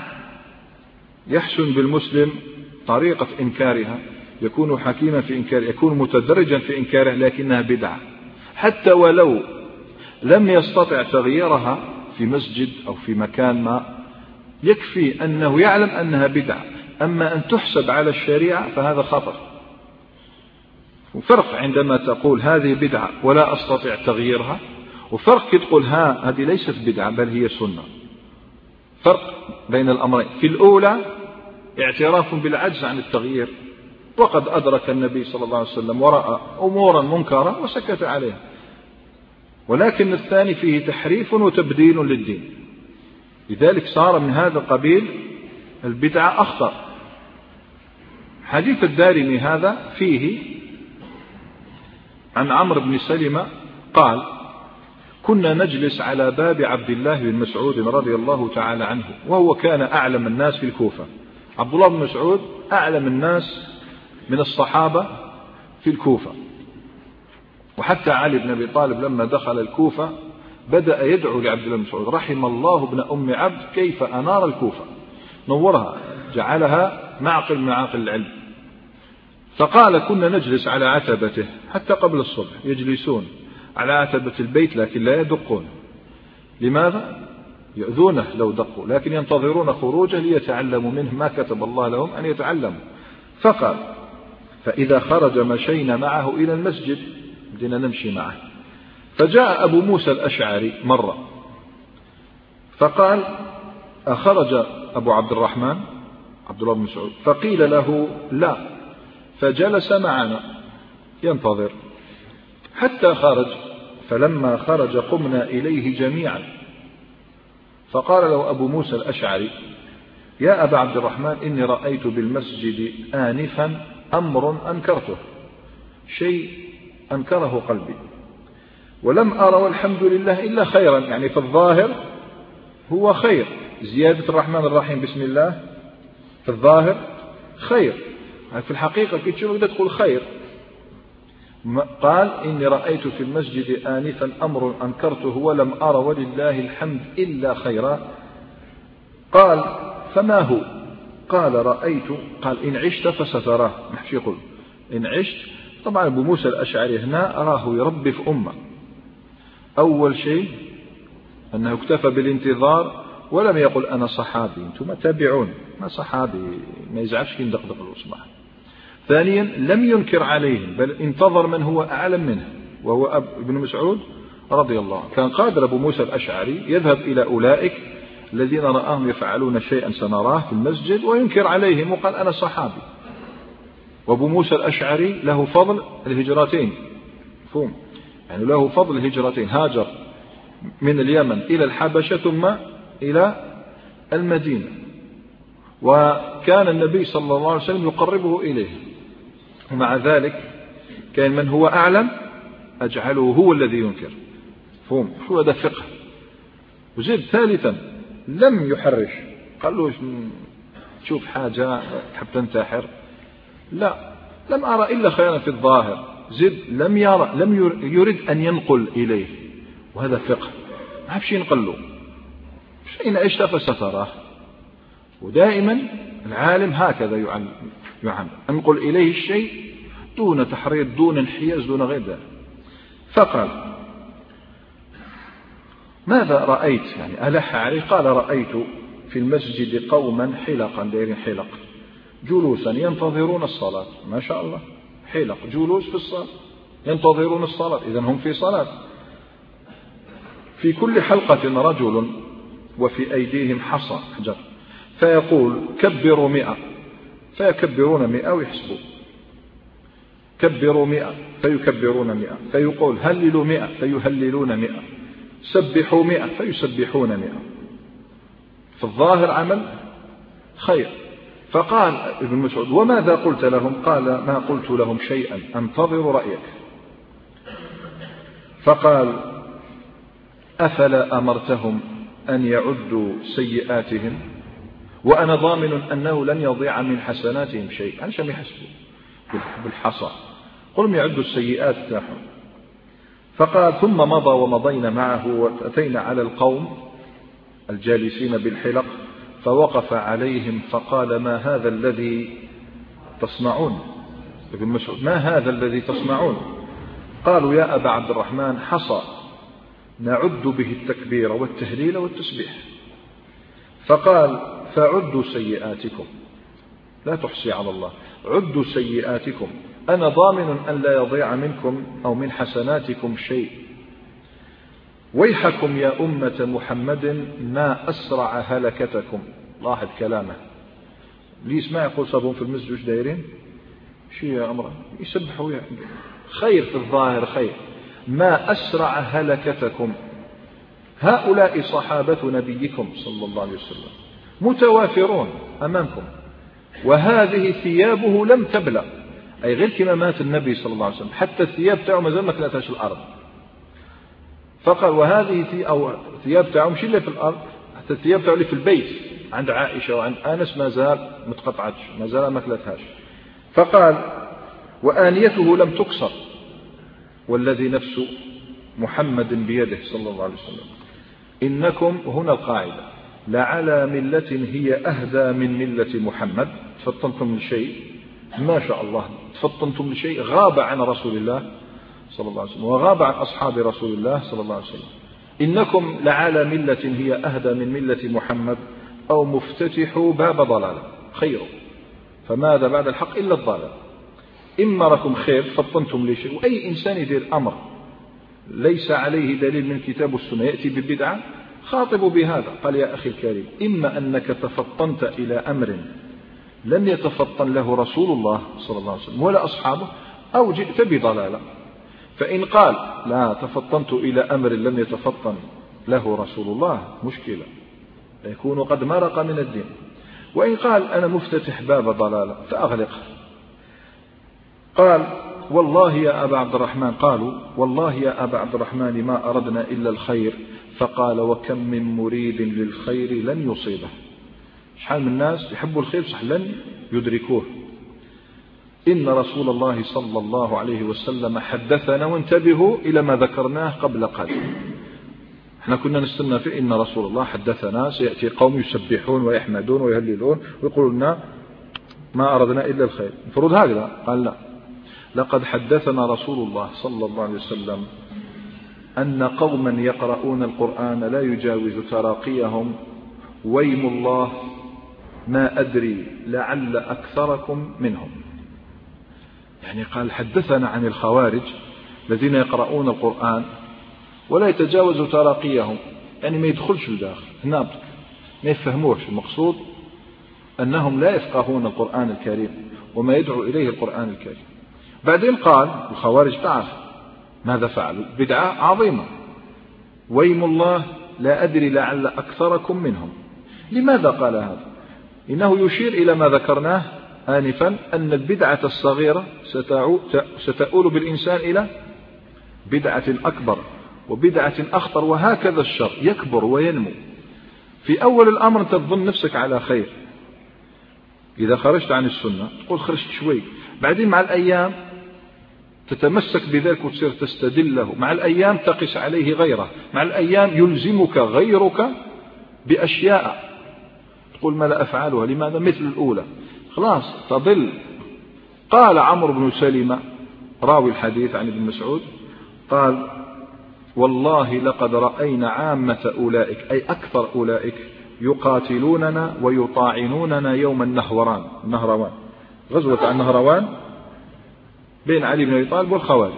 يحسن بالمسلم طريقة إنكارها، يكون حكيما في إنكارها، يكون متدرجا في إنكارها، لكنها بدعة. حتى ولو لم يستطع تغييرها في مسجد أو في مكان ما، يكفي أنه يعلم أنها بدعة. أما أن تحسب على الشريعة فهذا خطر. وفرق عندما تقول هذه بدعة ولا أستطيع تغييرها، وفرق تقول ها هذه ليست بدعة بل هي سنة. فرق بين الأمرين. في الأولى اعتراف بالعجز عن التغيير، وقد أدرك النبي صلى الله عليه وسلم ورأى أمورا منكرة وسكت عليها. ولكن الثاني فيه تحريف وتبديل للدين، لذلك صار من هذا القبيل البدعة أخطر. حديث الدارمي هذا فيه عن عمرو بن سلمة قال كنا نجلس على باب عبد الله بن مسعود رضي الله تعالى عنه، وهو كان أعلم الناس في الكوفة. عبد الله بن مسعود أعلم الناس من الصحابة في الكوفة، وحتى علي بن أبي طالب لما دخل الكوفة بدأ يدعو لعبد الله بن مسعود: رحم الله ابن أم عبد كيف أنار الكوفة، نورها، جعلها معقل من معاقل العلم. فقال: كنا نجلس على عتبته حتى قبل الصبح، يجلسون على عتبة البيت لكن لا يدقون. لماذا؟ يؤذونه لو دقوا، لكن ينتظرون خروجه ليتعلموا منه ما كتب الله لهم أن يتعلموا. فقال: فإذا خرج مشينا معه إلى المسجد، بدنا نمشي معه. فجاء أبو موسى الأشعري مرة فقال: أخرج أبو عبد الرحمن عبد الله بن مسعود؟ فقيل له: لا. فجلس معنا ينتظر حتى خرج. فلما خرج قمنا إليه جميعا، فقال له أبو موسى الأشعري: يا أبا عبد الرحمن، إني رأيت بالمسجد آنفا أمر أنكرته، شيء أنكره قلبي، ولم أرى والحمد لله إلا خيرا. يعني في الظاهر هو خير، زيادة الرحمن الرحيم بسم الله في الظاهر خير، في الحقيقة كي تشوف بدأ تقول خير. قال: إني رأيت في المسجد آنفا أمر أنكرته ولم أرى ولله الحمد إلا خيرا. قال: فما هو؟ قال: رأيت، قال: إن عشت فستراه. محشي يقول إن عشت. طبعا أبو موسى الأشعري هنا أراه يربي في أمة. أول شيء أنه اكتفى بالانتظار ولم يقل أنا صحابي، أنتم تابعون، ما صحابي، ما يزعفش كي ندقدق الأصبع. ثانيا لم ينكر عليهم، بل انتظر من هو أعلم منه، وهو ابن مسعود رضي الله عنه. كان قادر أبو موسى الأشعري يذهب إلى أولئك الذين رآهم يفعلون شيئا سنراه في المسجد وينكر عليهم وقال أنا صحابي. وأبو موسى الأشعري له فضل الهجرتين، فهم يعني له فضل الهجرتين، هاجر من اليمن إلى الحبشة ثم إلى المدينة، وكان النبي صلى الله عليه وسلم يقربه إليه، ومع ذلك كان من هو أعلم أجعله هو الذي ينكر. فهم شو هذا فقه. وزيد ثالثا لم يحرش، قال له تشوف حاجة تحب تنتحر، لا، لم أرى إلا خيرا في الظاهر. زد لم يرى، لم يرد أن ينقل إليه، وهذا فقه، ما عرفش ينقل له شيء، عشت فستراه. ودائما العالم هكذا يعلم، يعلم انقل إليه الشيء دون تحريض، دون انحياز، دون غير ذلك. فقال: ماذا رأيت؟ يعني ألح عليه. قال: رأيت في المسجد قوما حلقا، دايرين حلق، جلوسا ينتظرون الصلاة. ما شاء الله، حلق جلوس في الصلاة ينتظرون الصلاة، إذن هم في صلاة. في كل حلقة رجل وفي أيديهم حصى حجر، فيقول كبروا مئة، فيكبرون مئة ويحسبوا، كبروا مئة فيكبرون مئة، فيقول هللوا مئة فيهللون مئة، سبحوا مئة فيسبحون مئة. في الظاهر عمل خير. فقال ابن مسعود: وماذا قلت لهم؟ قال: ما قلت لهم شيئا، أنتظر رأيك. فقال: أفلا أمرتهم أن يعدوا سيئاتهم وأنا ضامن أنه لن يضيع من حسناتهم شيء؟ عشان يحسبوا بالحصى، قلهم يعدوا السيئات تاعهم. فقال: ثم مضى ومضينا معه وأتينا على القوم الجالسين بالحلق، فوقف عليهم فقال: ما هذا الذي تصنعون؟ ابن مسعود: ما هذا الذي تصنعون؟ قالوا: يا أبا عبد الرحمن، حصى نعد به التكبير والتهليل والتسبيح. فقال: فعدوا سيئاتكم، لا تحصي على الله، عدوا سيئاتكم، أنا ضامن أن لا يضيع منكم أو من حسناتكم شيء. ويحكم يا أمة محمد ما أسرع هلكتكم. لاحظ كلامه، اللي يسمع يقول صابون في المسجد وش دايرين شيء يا أمر، يسبحوا خير في الظاهر خير. ما أسرع هلكتكم، هؤلاء صحابة نبيكم صلى الله عليه وسلم متوافرون أمامكم، وهذه ثيابه لم تبلى، أي غير كما مات النبي صلى الله عليه وسلم حتى الثياب تاعه ما زال ما كلاتهاش الأرض. فقال وهذه ثي أو ثياب تاعو مش إلا في الأرض، حتى الثياب تاعو اللي في البيت عند عائشة وعند أنس ما زال متقطعتش، ما زال ما كلتهاش. فقال وآنيته لم تكسر والذي نفس محمد بيده صلى الله عليه وسلم إنكم، هنا القاعدة، لعلى ملة هي أهدى من ملة محمد. تفطنتم لشيء ما شاء الله، تفطنتم لشيء غاب عن رسول الله صلى الله عليه وسلم وغاب عن أصحاب رسول الله صلى الله عليه وسلم. إنكم لعلى ملة هي أهدى من ملة محمد أو مفتتح باب ضلال خير، فماذا بعد الحق إلا الضلال. إما ركم خير فطنتم لشيء، وأي إنسان يدير أمر ليس عليه دليل من كتاب السنة يأتي ببدعة خاطبوا بهذا. قال يا أخي الكريم إما أنك تفطنت إلى أمر لم يتفطن له رسول الله صلى الله عليه وسلم ولا أصحابه، أو جئت بضلالة. فإن قال لا تفطنت إلى أمر لم يتفطن له رسول الله مشكلة، يكون قد مرق من الدين. وإن قال أنا مفتتح باب ضلالة فأغلقه. قال والله يا أبا عبد الرحمن، قالوا والله يا أبا عبد الرحمن ما أردنا إلا الخير. فقال وكم من مريد للخير لن يصيبه. شحال من الناس يحبوا الخير صح لن يدركوه. إن رسول الله صلى الله عليه وسلم حدثنا، وانتبهوا إلى ما ذكرناه قبل قليل. احنا كنا نستنى في إن رسول الله حدثنا سيأتي قوم يسبحون ويحمدون ويهللون ويقولون لنا ما أردنا إلا الخير، المفروض هكذا. قال لا، لقد حدثنا رسول الله صلى الله عليه وسلم أن قوما يقرؤون القرآن لا يجاوز تراقيهم، ويم الله ما أدري لعل أكثركم منهم. يعني قال حدثنا عن الخوارج الذين يقرؤون القرآن ولا يتجاوز تراقيهم، يعني ما يدخلش الداخل هنا ما يفهموش. المقصود أنهم لا يفقهون القرآن الكريم وما يدعو إليه القرآن الكريم. بعدين قال الخوارج تعرف ماذا فعلوا؟ بدعة عظيمة، ويم الله لا أدري لعل أكثركم منهم. لماذا قال هذا؟ إنه يشير إلى ما ذكرناه آنفا أن البدعة الصغيرة ستؤول بالإنسان إلى بدعة أكبر وبدعة أخطر، وهكذا الشر يكبر وينمو. في أول الأمر أنت تظن نفسك على خير، إذا خرجت عن السنة تقول خرجت شوي، بعدين مع الأيام تتمسك بذلك وتصير تستدله، مع الأيام تقس عليه غيره، مع الأيام يلزمك غيرك بأشياء تقول ما لا أفعلها، لماذا؟ مثل الأولى، خلاص تضل. قال عمرو بن سلمة راوي الحديث عن ابن مسعود قال والله لقد رأينا عامة أولئك، أي أكثر أولئك، يقاتلوننا ويطاعنوننا يوم النهروان. النهروان غزوة النهروان بين علي بن أبي طالب والخوارج،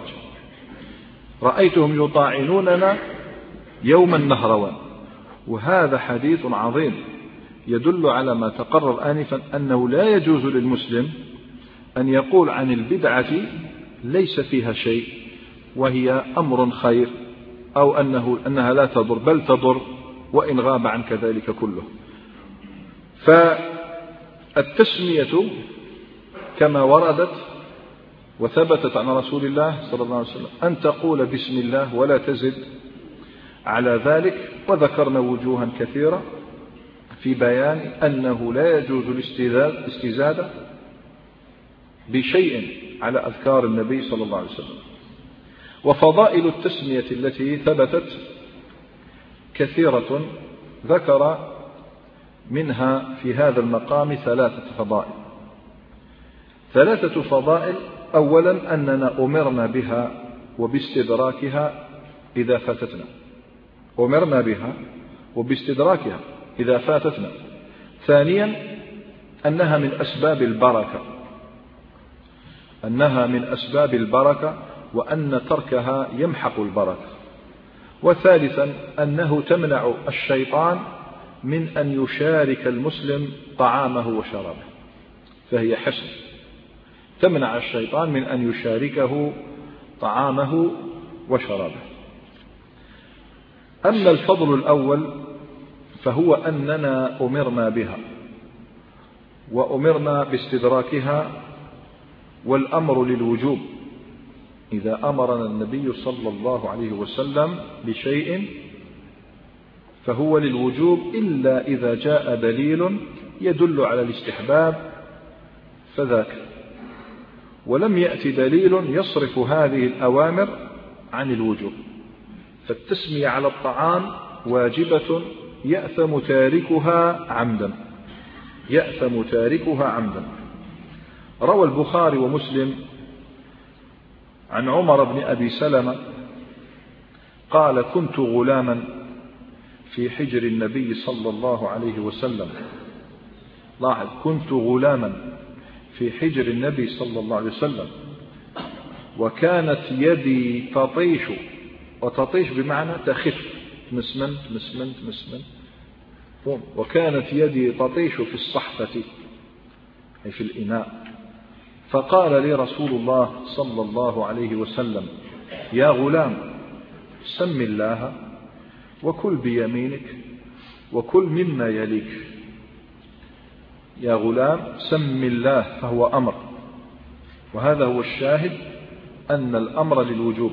رأيتهم يطاعنوننا يوم النهروان. وهذا حديث عظيم يدل على ما تقرر آنفا أنه لا يجوز للمسلم أن يقول عن البدعة ليس فيها شيء وهي أمر خير، أو أنه أنها لا تضر بل تضر وإن غاب عن كذلك كله. فالتسمية كما وردت وثبتت عن رسول الله صلى الله عليه وسلم أن تقول بسم الله ولا تزد على ذلك. وذكرنا وجوها كثيرة في بيان أنه لا يجوز الاستزادة بشيء على أذكار النبي صلى الله عليه وسلم. وفضائل التسمية التي ثبتت كثيرة، ذكر منها في هذا المقام ثلاثة فضائل. ثلاثة فضائل: أولا أننا أمرنا بها وباستدراكها إذا فاتتنا، أمرنا بها وباستدراكها إذا فاتتنا. ثانيا أنها من أسباب البركة، أنها من أسباب البركة وأن تركها يمحق البركة. وثالثا أنه تمنع الشيطان من أن يشارك المسلم طعامه وشرابه، فهي حسن تمنع الشيطان من أن يشاركه طعامه وشرابه. أما الفضل الأول فهو أننا أمرنا بها وأمرنا باستدراكها، والأمر للوجوب إذا أمرنا النبي صلى الله عليه وسلم بشيء فهو للوجوب إلا إذا جاء دليل يدل على الاستحباب فذاك، ولم يأتي دليل يصرف هذه الأوامر عن الوجوب. فالتسمية على الطعام واجبة يأثم تاركها عمدا، يأثم تاركها عمدا. روى البخاري ومسلم عن عمر بن أبي سلمة قال: كنت غلاما في حجر النبي صلى الله عليه وسلم. لاحظ، كنت غلاما في حجر النبي صلى الله عليه وسلم، وكانت يدي تطيش، وتطيش بمعنى تخف، مسمن مسمن مسمن، وكانت يدي تطيش في الصحفة أي في الإناء. فقال لي رسول الله صلى الله عليه وسلم: يا غلام، سم الله وكل بيمينك وكل مما يليك. يا غلام، سم الله، فهو أمر، وهذا هو الشاهد أن الأمر للوجوب.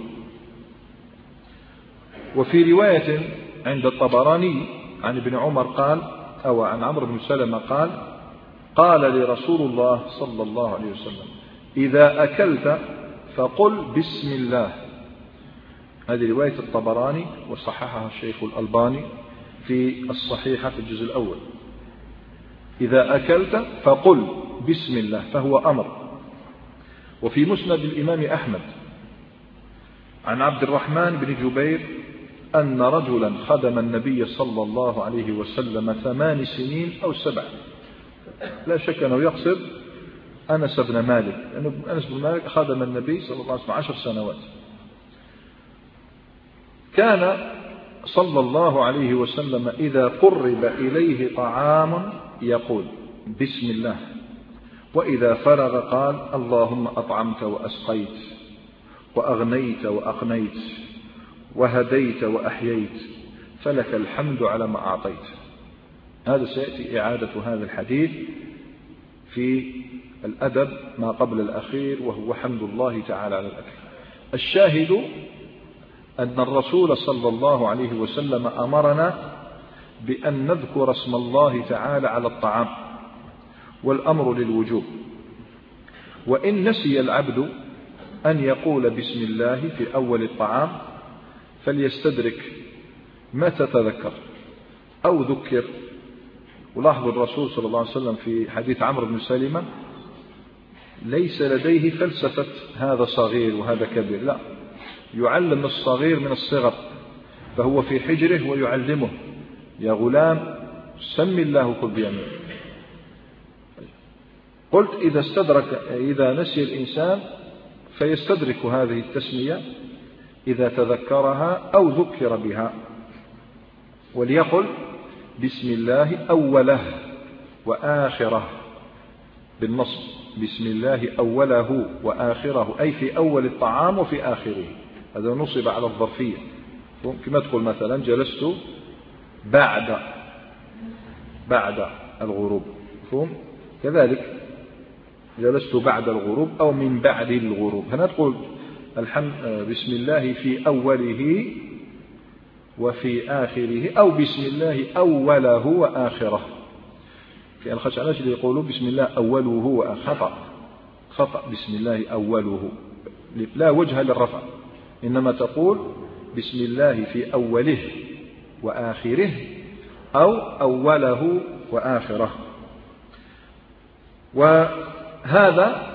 وفي رواية عند الطبراني عن ابن عمر قال، أو عن عمرو بن سلمة قال: قال لي رسول الله صلى الله عليه وسلم: إذا أكلت فقل بسم الله. هذه رواية الطبراني وصححها الشيخ الألباني في الصحيحة في الجزء الأول. إذا أكلت فقل بسم الله، فهو أمر. وفي مسند الإمام أحمد عن عبد الرحمن بن جبير أن رجلا خدم النبي صلى الله عليه وسلم ثمان سنين أو سبع، لا شك أنه يقصد أنس بن مالك، لأن أنس بن مالك خدم النبي صلى الله عليه وسلم عشر سنوات. كان صلى الله عليه وسلم إذا قرب إليه طعام يقول بسم الله، وإذا فرغ قال: اللهم أطعمت وأسقيت وأغنيت وأقنيت وهديت وأحييت، فلك الحمد على ما أعطيت. هذا سيأتي إعادة هذا الحديث في الأدب ما قبل الأخير، وهو حمد الله تعالى على الأكل. الشاهد أن الرسول صلى الله عليه وسلم أمرنا بأن نذكر اسم الله تعالى على الطعام، والأمر للوجوب. وإن نسي العبد أن يقول بسم الله في أول الطعام فليستدرك متى تذكر أو ذكر. ولاحظوا الرسول صلى الله عليه وسلم في حديث عمرو بن سلمة ليس لديه فلسفة هذا صغير وهذا كبير، لا، يعلم الصغير من الصغر، فهو في حجره ويعلمه: يا غلام، سم الله كل بيمين. قلت: إذا استدرك إذا نسي الإنسان فيستدرك هذه التسمية إذا تذكرها أو ذكر بها، وليقل بسم الله أوله وآخره بالنصب، بسم الله أوله وآخره، أي في أول الطعام وفي آخره. هذا نصب على الظرفية، كما تقول مثلا جلست بعد بعد الغروب، فهم؟ كذلك جلست بعد الغروب أو من بعد الغروب. هنا تقول الحمد بسم الله في أوله وفي آخره، أو بسم الله أوله وآخره. في الخشعناش اللي يقولوا بسم الله أوله وآخره، خطأ. بسم الله أوله لا وجه للرفع، إنما تقول بسم الله في أوله وآخره أو أوله وآخره. وهذا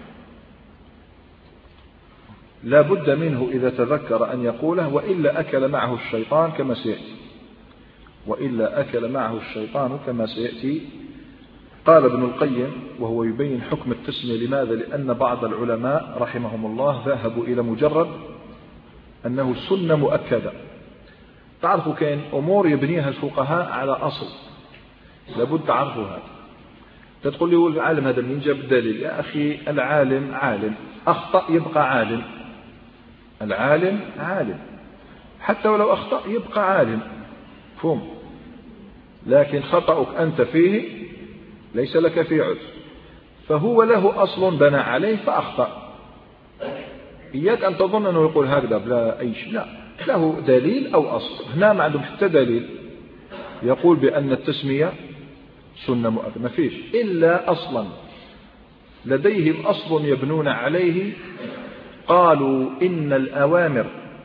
لا بد منه إذا تذكر أن يقوله، وإلا أكل معه الشيطان كما سيأتي، وإلا أكل معه الشيطان كما سيأتي. قال ابن القيم وهو يبين حكم التسمية، لماذا؟ لأن بعض العلماء رحمهم الله ذهبوا إلى مجرد أنه سنة مؤكدة. تعرفوا كاين أمور يبنيها الفقهاء على أصل، لابد تعرفوا هذا. تقول لي: العالم هذا من جاب الدليل؟ يا أخي، العالم عالم، أخطأ يبقى عالم، العالم عالم، حتى ولو أخطأ يبقى عالم، فهم؟ لكن خطأك أنت فيه ليس لك فيه عذر، فهو له أصل بنى عليه فأخطأ. إياك أن تظن أنه يقول هكذا بلا أي شيء، لا، له دليل أو أصل. هنا ما عندهم حتى دليل يقول بأن التسمية سنة مؤكدة، ما فيش إلا أصلا لديهم أصل يبنون عليه. قالوا إن الأوامر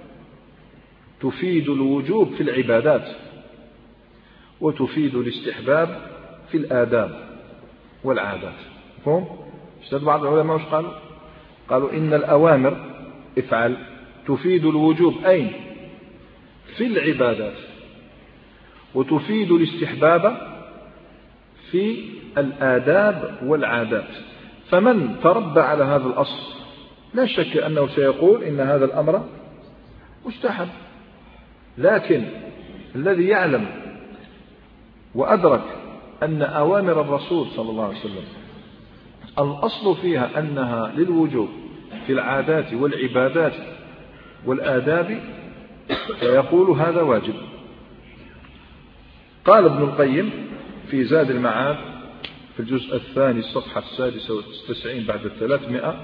تفيد الوجوب في العبادات وتفيد الاستحباب في الآداب والعادات. فهم؟ اشتد بعض العلماء وش قالوا؟ قالوا إن الأوامر افعل تفيد الوجوب أين؟ في العبادات، وتفيد الاستحباب في الآداب والعادات. فمن تربى على هذا الأصل لا شك أنه سيقول إن هذا الأمر مستحب. لكن الذي يعلم وأدرك أن أوامر الرسول صلى الله عليه وسلم الأصل فيها أنها للوجوب في العادات والعبادات والآداب فيقول هذا واجب. قال ابن القيم في زاد المعاد في الجزء الثاني الصفحة السادسة والتسعين بعد الثلاثمائة: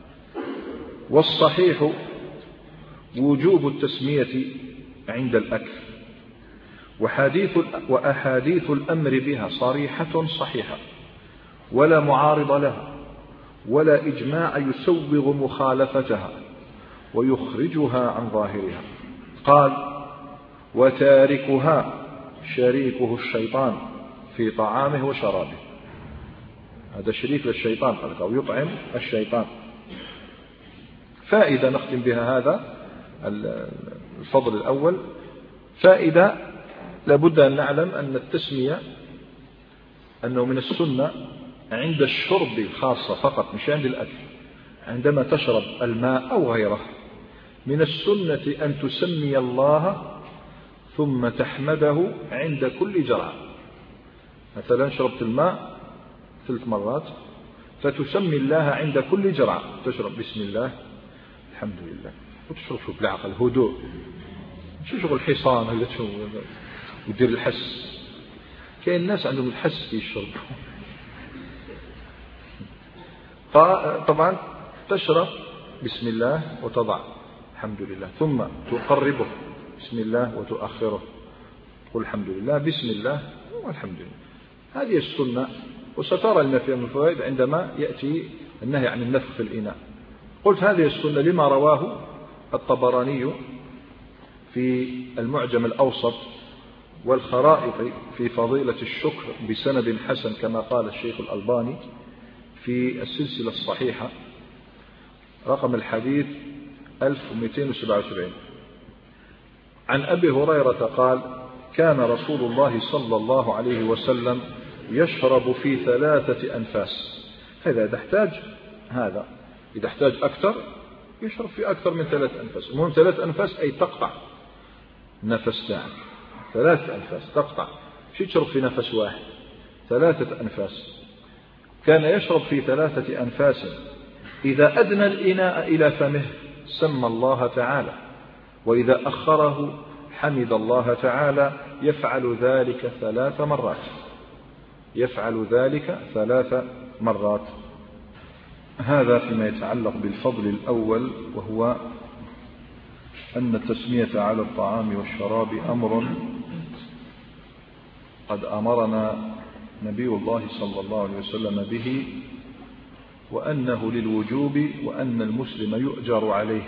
والصحيح وجوب التسمية عند الأكل، وحديث وأحاديث الأمر بها صريحة صحيحة ولا معارض لها ولا إجماع يسوغ مخالفتها ويخرجها عن ظاهرها. قال: وتاركها شريكه الشيطان في طعامه وشرابه. هذا شريك للشيطان أو يطعم الشيطان. فائدة نختم بها هذا الفضل الأول. فائدة لابد أن نعلم أن التسمية أنه من السنة عند الشرب خاصة فقط، مش عند الأكل. عندما تشرب الماء أو غيره من السنة أن تسمي الله ثم تحمده عند كل جرعة. مثلا شربت الماء ثلاث مرات فتسمي الله عند كل جرعة، تشرب بسم الله الحمد لله، وتشرب شو بالعقل هدوء، شو شغل حصان ولا شو ودير الحس. كاين الناس عندهم الحس في الشرب. طبعا تشرب بسم الله وتضع الحمد لله، ثم تقربه بسم الله وتؤخره، تقول الحمد لله بسم الله والحمد لله. هذه السنة. وسترى لنا فيها من الفوائد عندما يأتي النهي عن النفخ في الإناء. قلت هذه السنة لما رواه الطبراني في المعجم الأوسط والخرائط في فضيلة الشكر بسند حسن كما قال الشيخ الألباني في السلسلة الصحيحة رقم الحديث ألف ومئتين وسبعة وسبعين عن أبي هريرة قال: كان رسول الله صلى الله عليه وسلم يشرب في ثلاثة أنفاس. هذا إذا احتاج هذا إذا احتاج أكثر يشرب في أكثر من ثلاث أنفاس. المهم ثلاث أنفاس أي تقطع نفس تاعك، ثلاث أنفاس تقطع، شو تشرب في نفس واحد، ثلاثة أنفاس. كان يشرب في ثلاثة أنفاس، إذا أدنى الإناء إلى فمه سمى الله تعالى، وإذا أخره حمد الله تعالى. يفعل ذلك ثلاث مرات يفعل ذلك ثلاث مرات. هذا فيما يتعلق بالفضل الأول، وهو أن التسمية على الطعام والشراب أمر قد أمرنا نبي الله صلى الله عليه وسلم به، وأنه للوجوب، وأن المسلم يؤجر عليه.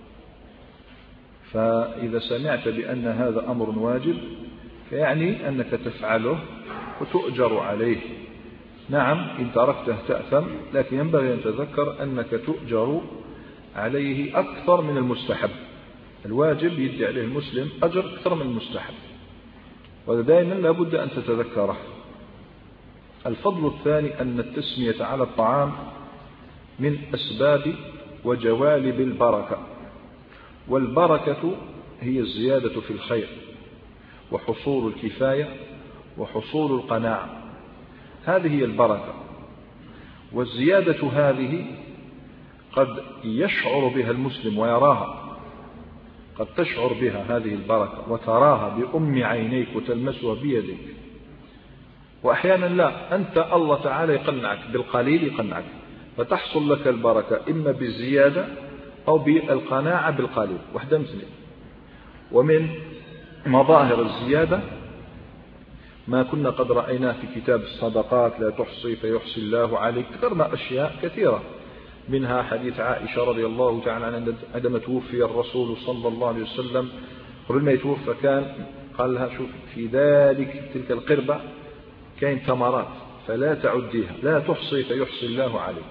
فإذا سمعت بأن هذا أمر واجب فيعني أنك تفعله وتؤجر عليه. نعم إن تركته تأثم، لكن ينبغي أن تذكر أنك تؤجر عليه أكثر من المستحب. الواجب يدي عليه المسلم أجر أكثر من المستحب، وهذا دائما لابد أن تتذكره. الفضل الثاني أن التسمية على الطعام من أسباب وجوالب البركة، والبركة هي الزيادة في الخير وحصول الكفاية وحصول القناعة. هذه هي البركة، والزيادة هذه قد يشعر بها المسلم ويراها، قد تشعر بها هذه البركة وتراها بأم عينيك وتلمسها بيدك. وأحيانا لا، أنت الله تعالى يقنعك بالقليل، يقنعك فتحصل لك البركة إما بالزيادة أو بالقناعة بالقليل، واحدة مثل. ومن مظاهر الزيادة ما كنا قد رأيناه في كتاب الصدقات، لا تحصي فيحصي الله عليك. ذكرنا أشياء كثيرة، منها حديث عائشة رضي الله تعالى عنها عندما توفي الرسول صلى الله عليه وسلم قبل ما يتوفى كان قال لها شوف في ذلك تلك القربة كاين تمرات فلا تعديها، لا تحصي فيحصي الله عليك.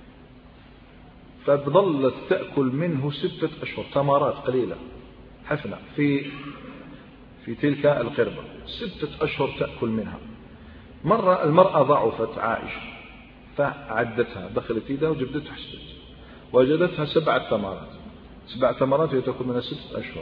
فظلت تأكل منه ستة أشهر، تمرات قليلة حفنة في في تلك القربة، ستة أشهر تأكل منها. مرة المرأة ضعفت عائشة فعدتها، دخلت يدها وجبدتها حسبت وجدتها سبعة تمرات، سبع تمرات وهي تأكل منها ستة أشهر.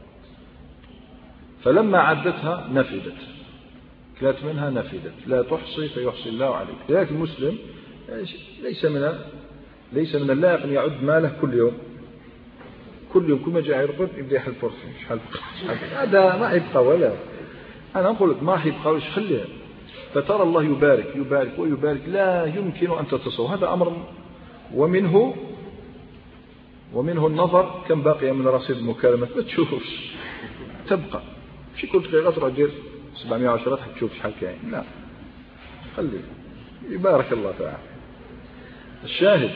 فلما عدتها نفدت، كلت منها نفدت، لا تحصي فيحصي الله عليك. لذلك المسلم ليس من ليس من اللائق أن يعد ماله كل يوم، كل يوم كل ما جاء يرقد يبدأ يحل فرصة شحال هذا ما يبقى ولا. أنا أقول لك ما يبقى وش خليه، فترى الله يبارك يبارك ويبارك لا يمكن أن تتصور هذا أمر. ومنه ومنه النظر كم باقي من رصيد المكالمات ما تشوفش تبقى شي كنت غير تروح دير سبعمائة وعشرة حتشوف شحال كاين، لا خليه يبارك الله تعالى. الشاهد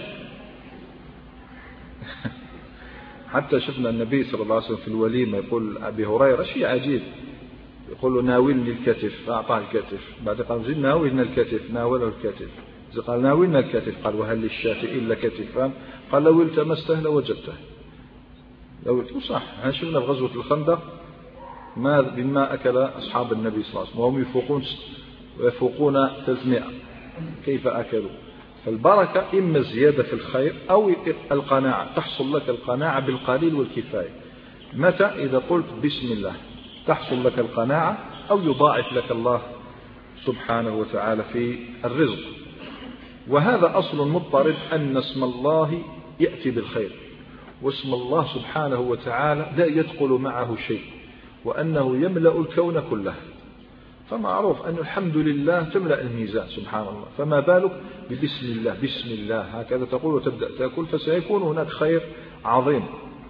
حتى شفنا النبي صلى الله عليه وسلم في الوليمة يقول أبي هريرة شيء عجيب، يقول له ناولني الكتف فأعطاه الكتف، بعد قال زين ناولنا الكتف ناوله الكتف، قال ناولنا الكتف، قال وهل للشاة إلا كتفان، قال لو التمسته لوجدته، لو التمسته صح. احنا شفنا في غزوة الخندق ما بما أكل أصحاب النبي صلى الله عليه وسلم وهم يفوقون ويفوقون ثلاثمائة، كيف أكلوا؟ فالبركة إما الزيادة في الخير أو القناعة، تحصل لك القناعة بالقليل والكفاية. متى؟ إذا قلت بسم الله تحصل لك القناعة أو يضاعف لك الله سبحانه وتعالى في الرزق. وهذا أصل مضطرد أن اسم الله يأتي بالخير، واسم الله سبحانه وتعالى لا يدخل معه شيء، وأنه يملأ الكون كله. فمعروف أن الحمد لله تملأ الميزان سبحان الله، فما بالك ببسم الله، بسم الله هكذا تقول وتبدأ تأكل، فسيكون هناك خير عظيم.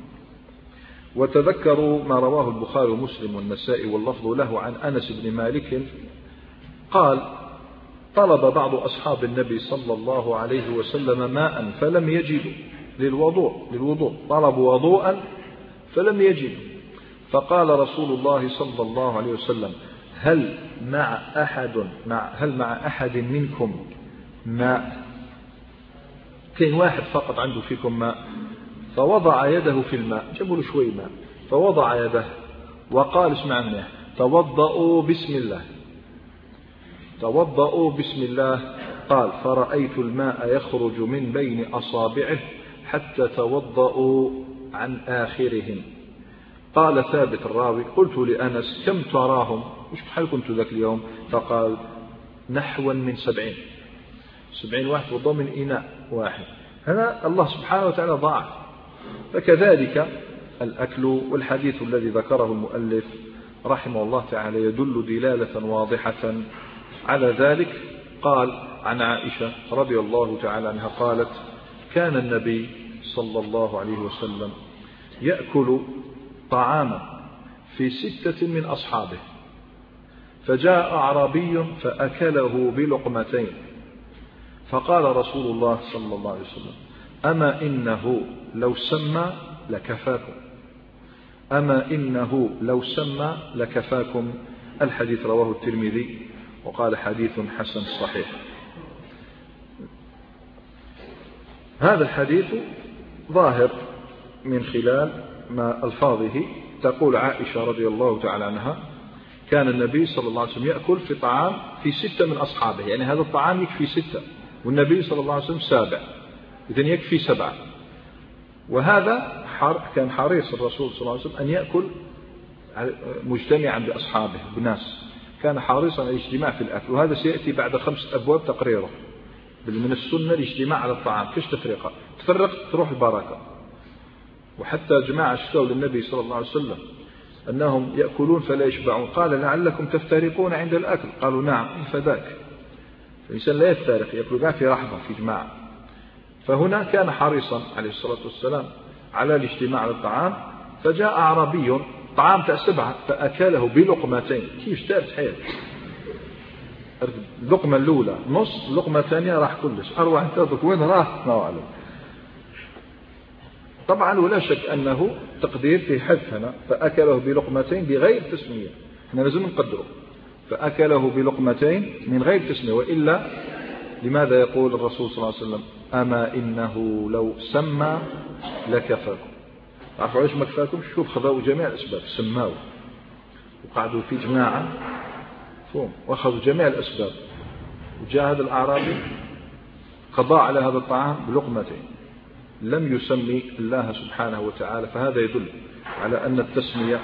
وتذكروا ما رواه البخاري ومسلم والنسائي واللفظ له عن أنس بن مالك قال طلب بعض أصحاب النبي صلى الله عليه وسلم ماء فلم يجدوا للوضوء للوضوء طلبوا وضوءا فلم يجدوا، فقال رسول الله صلى الله عليه وسلم هل مع أحد مع هل مع أحد منكم ماء؟ كان واحد فقط عنده فيكم ماء؟ فوضع يده في الماء، جابوا له شوي ماء فوضع يده وقال اسمعنا توضؤوا بسم الله، توضؤوا بسم الله. قال فرأيت الماء يخرج من بين أصابعه حتى توضؤوا عن آخرهم. قال ثابت الراوي قلت لأنس كم تراهم، وش حال كنت ذاك اليوم؟ فقال نحوا من سبعين، سبعين واحد وضع من إناء واحد. هذا الله سبحانه وتعالى ضاعف. فكذلك الأكل. والحديث الذي ذكره المؤلف رحمه الله تعالى يدل دلالة واضحة على ذلك. قال عن عائشة رضي الله تعالى عنها قالت كان النبي صلى الله عليه وسلم يأكل طعاما في ستة من أصحابه، فجاء أعرابي فأكله بلقمتين، فقال رسول الله صلى الله عليه وسلم أما إنه لو سمى لكفاكم، أما إنه لو سمى لكفاكم. الحديث رواه الترمذي وقال حديث حسن صحيح. هذا الحديث ظاهر من خلال ما ألفاظه. تقول عائشة رضي الله تعالى عنها كان النبي صلى الله عليه وسلم يأكل في طعام في ستة من أصحابه، يعني هذا الطعام يكفي ستة والنبي صلى الله عليه وسلم سابع، إذن يكفي سبعة. وهذا كان حريص الرسول صلى الله عليه وسلم أن يأكل مجتمعا بأصحابه بناس، كان حريصا على الاجتماع في الأكل. وهذا سيأتي بعد خمسة أبواب تقريره. من السنة الاجتماع على الطعام، كيش تفرقة تفرق تروح البركة. وحتى جماعة اشتكوا للنبي صلى الله عليه وسلم أنهم يأكلون فلا يشبعون، قال لعلكم تفترقون عند الأكل، قالوا نعم فذاك. الإنسان لا يفترق، يأكل في رحمة في جماعة. فهنا كان حريصا عليه الصلاة والسلام على الاجتماع على الطعام، فجاء أعرابي طعام تاع سبعة فأكله بلقمتين. كيف دارت حياته؟ اللقمة الأولى نص، اللقمة الثانية راح كلش. أروع أنت وين راح؟ الله أعلم. طبعا ولا شك أنه تقدير في حذف هنا، فأكله بلقمتين بغير تسمية، احنا لازم نقدره. فأكله بلقمتين من غير تسمية، وإلا لماذا يقول الرسول صلى الله عليه وسلم أما إنه لو سمى لكفاكم؟ عرفوا علاش ما كفاكم؟ شوف خذوا جميع الأسباب، سماوا وقعدوا في جماعة فهم واخذوا جميع الأسباب، وجاء هذا الأعرابي قضى على هذا الطعام بلقمتين، لم يسمي الله سبحانه وتعالى. فهذا يدل على أن التسمية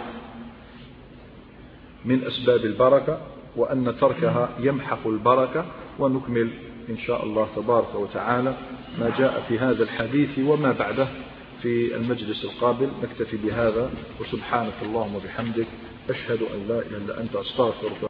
من أسباب البركة، وأن تركها يمحق البركة. ونكمل إن شاء الله تبارك وتعالى ما جاء في هذا الحديث وما بعده في المجلس القابل. نكتفي بهذا، وسبحانك اللهم وبحمدك أشهد أن لا إله إلا أنت أستغفرك.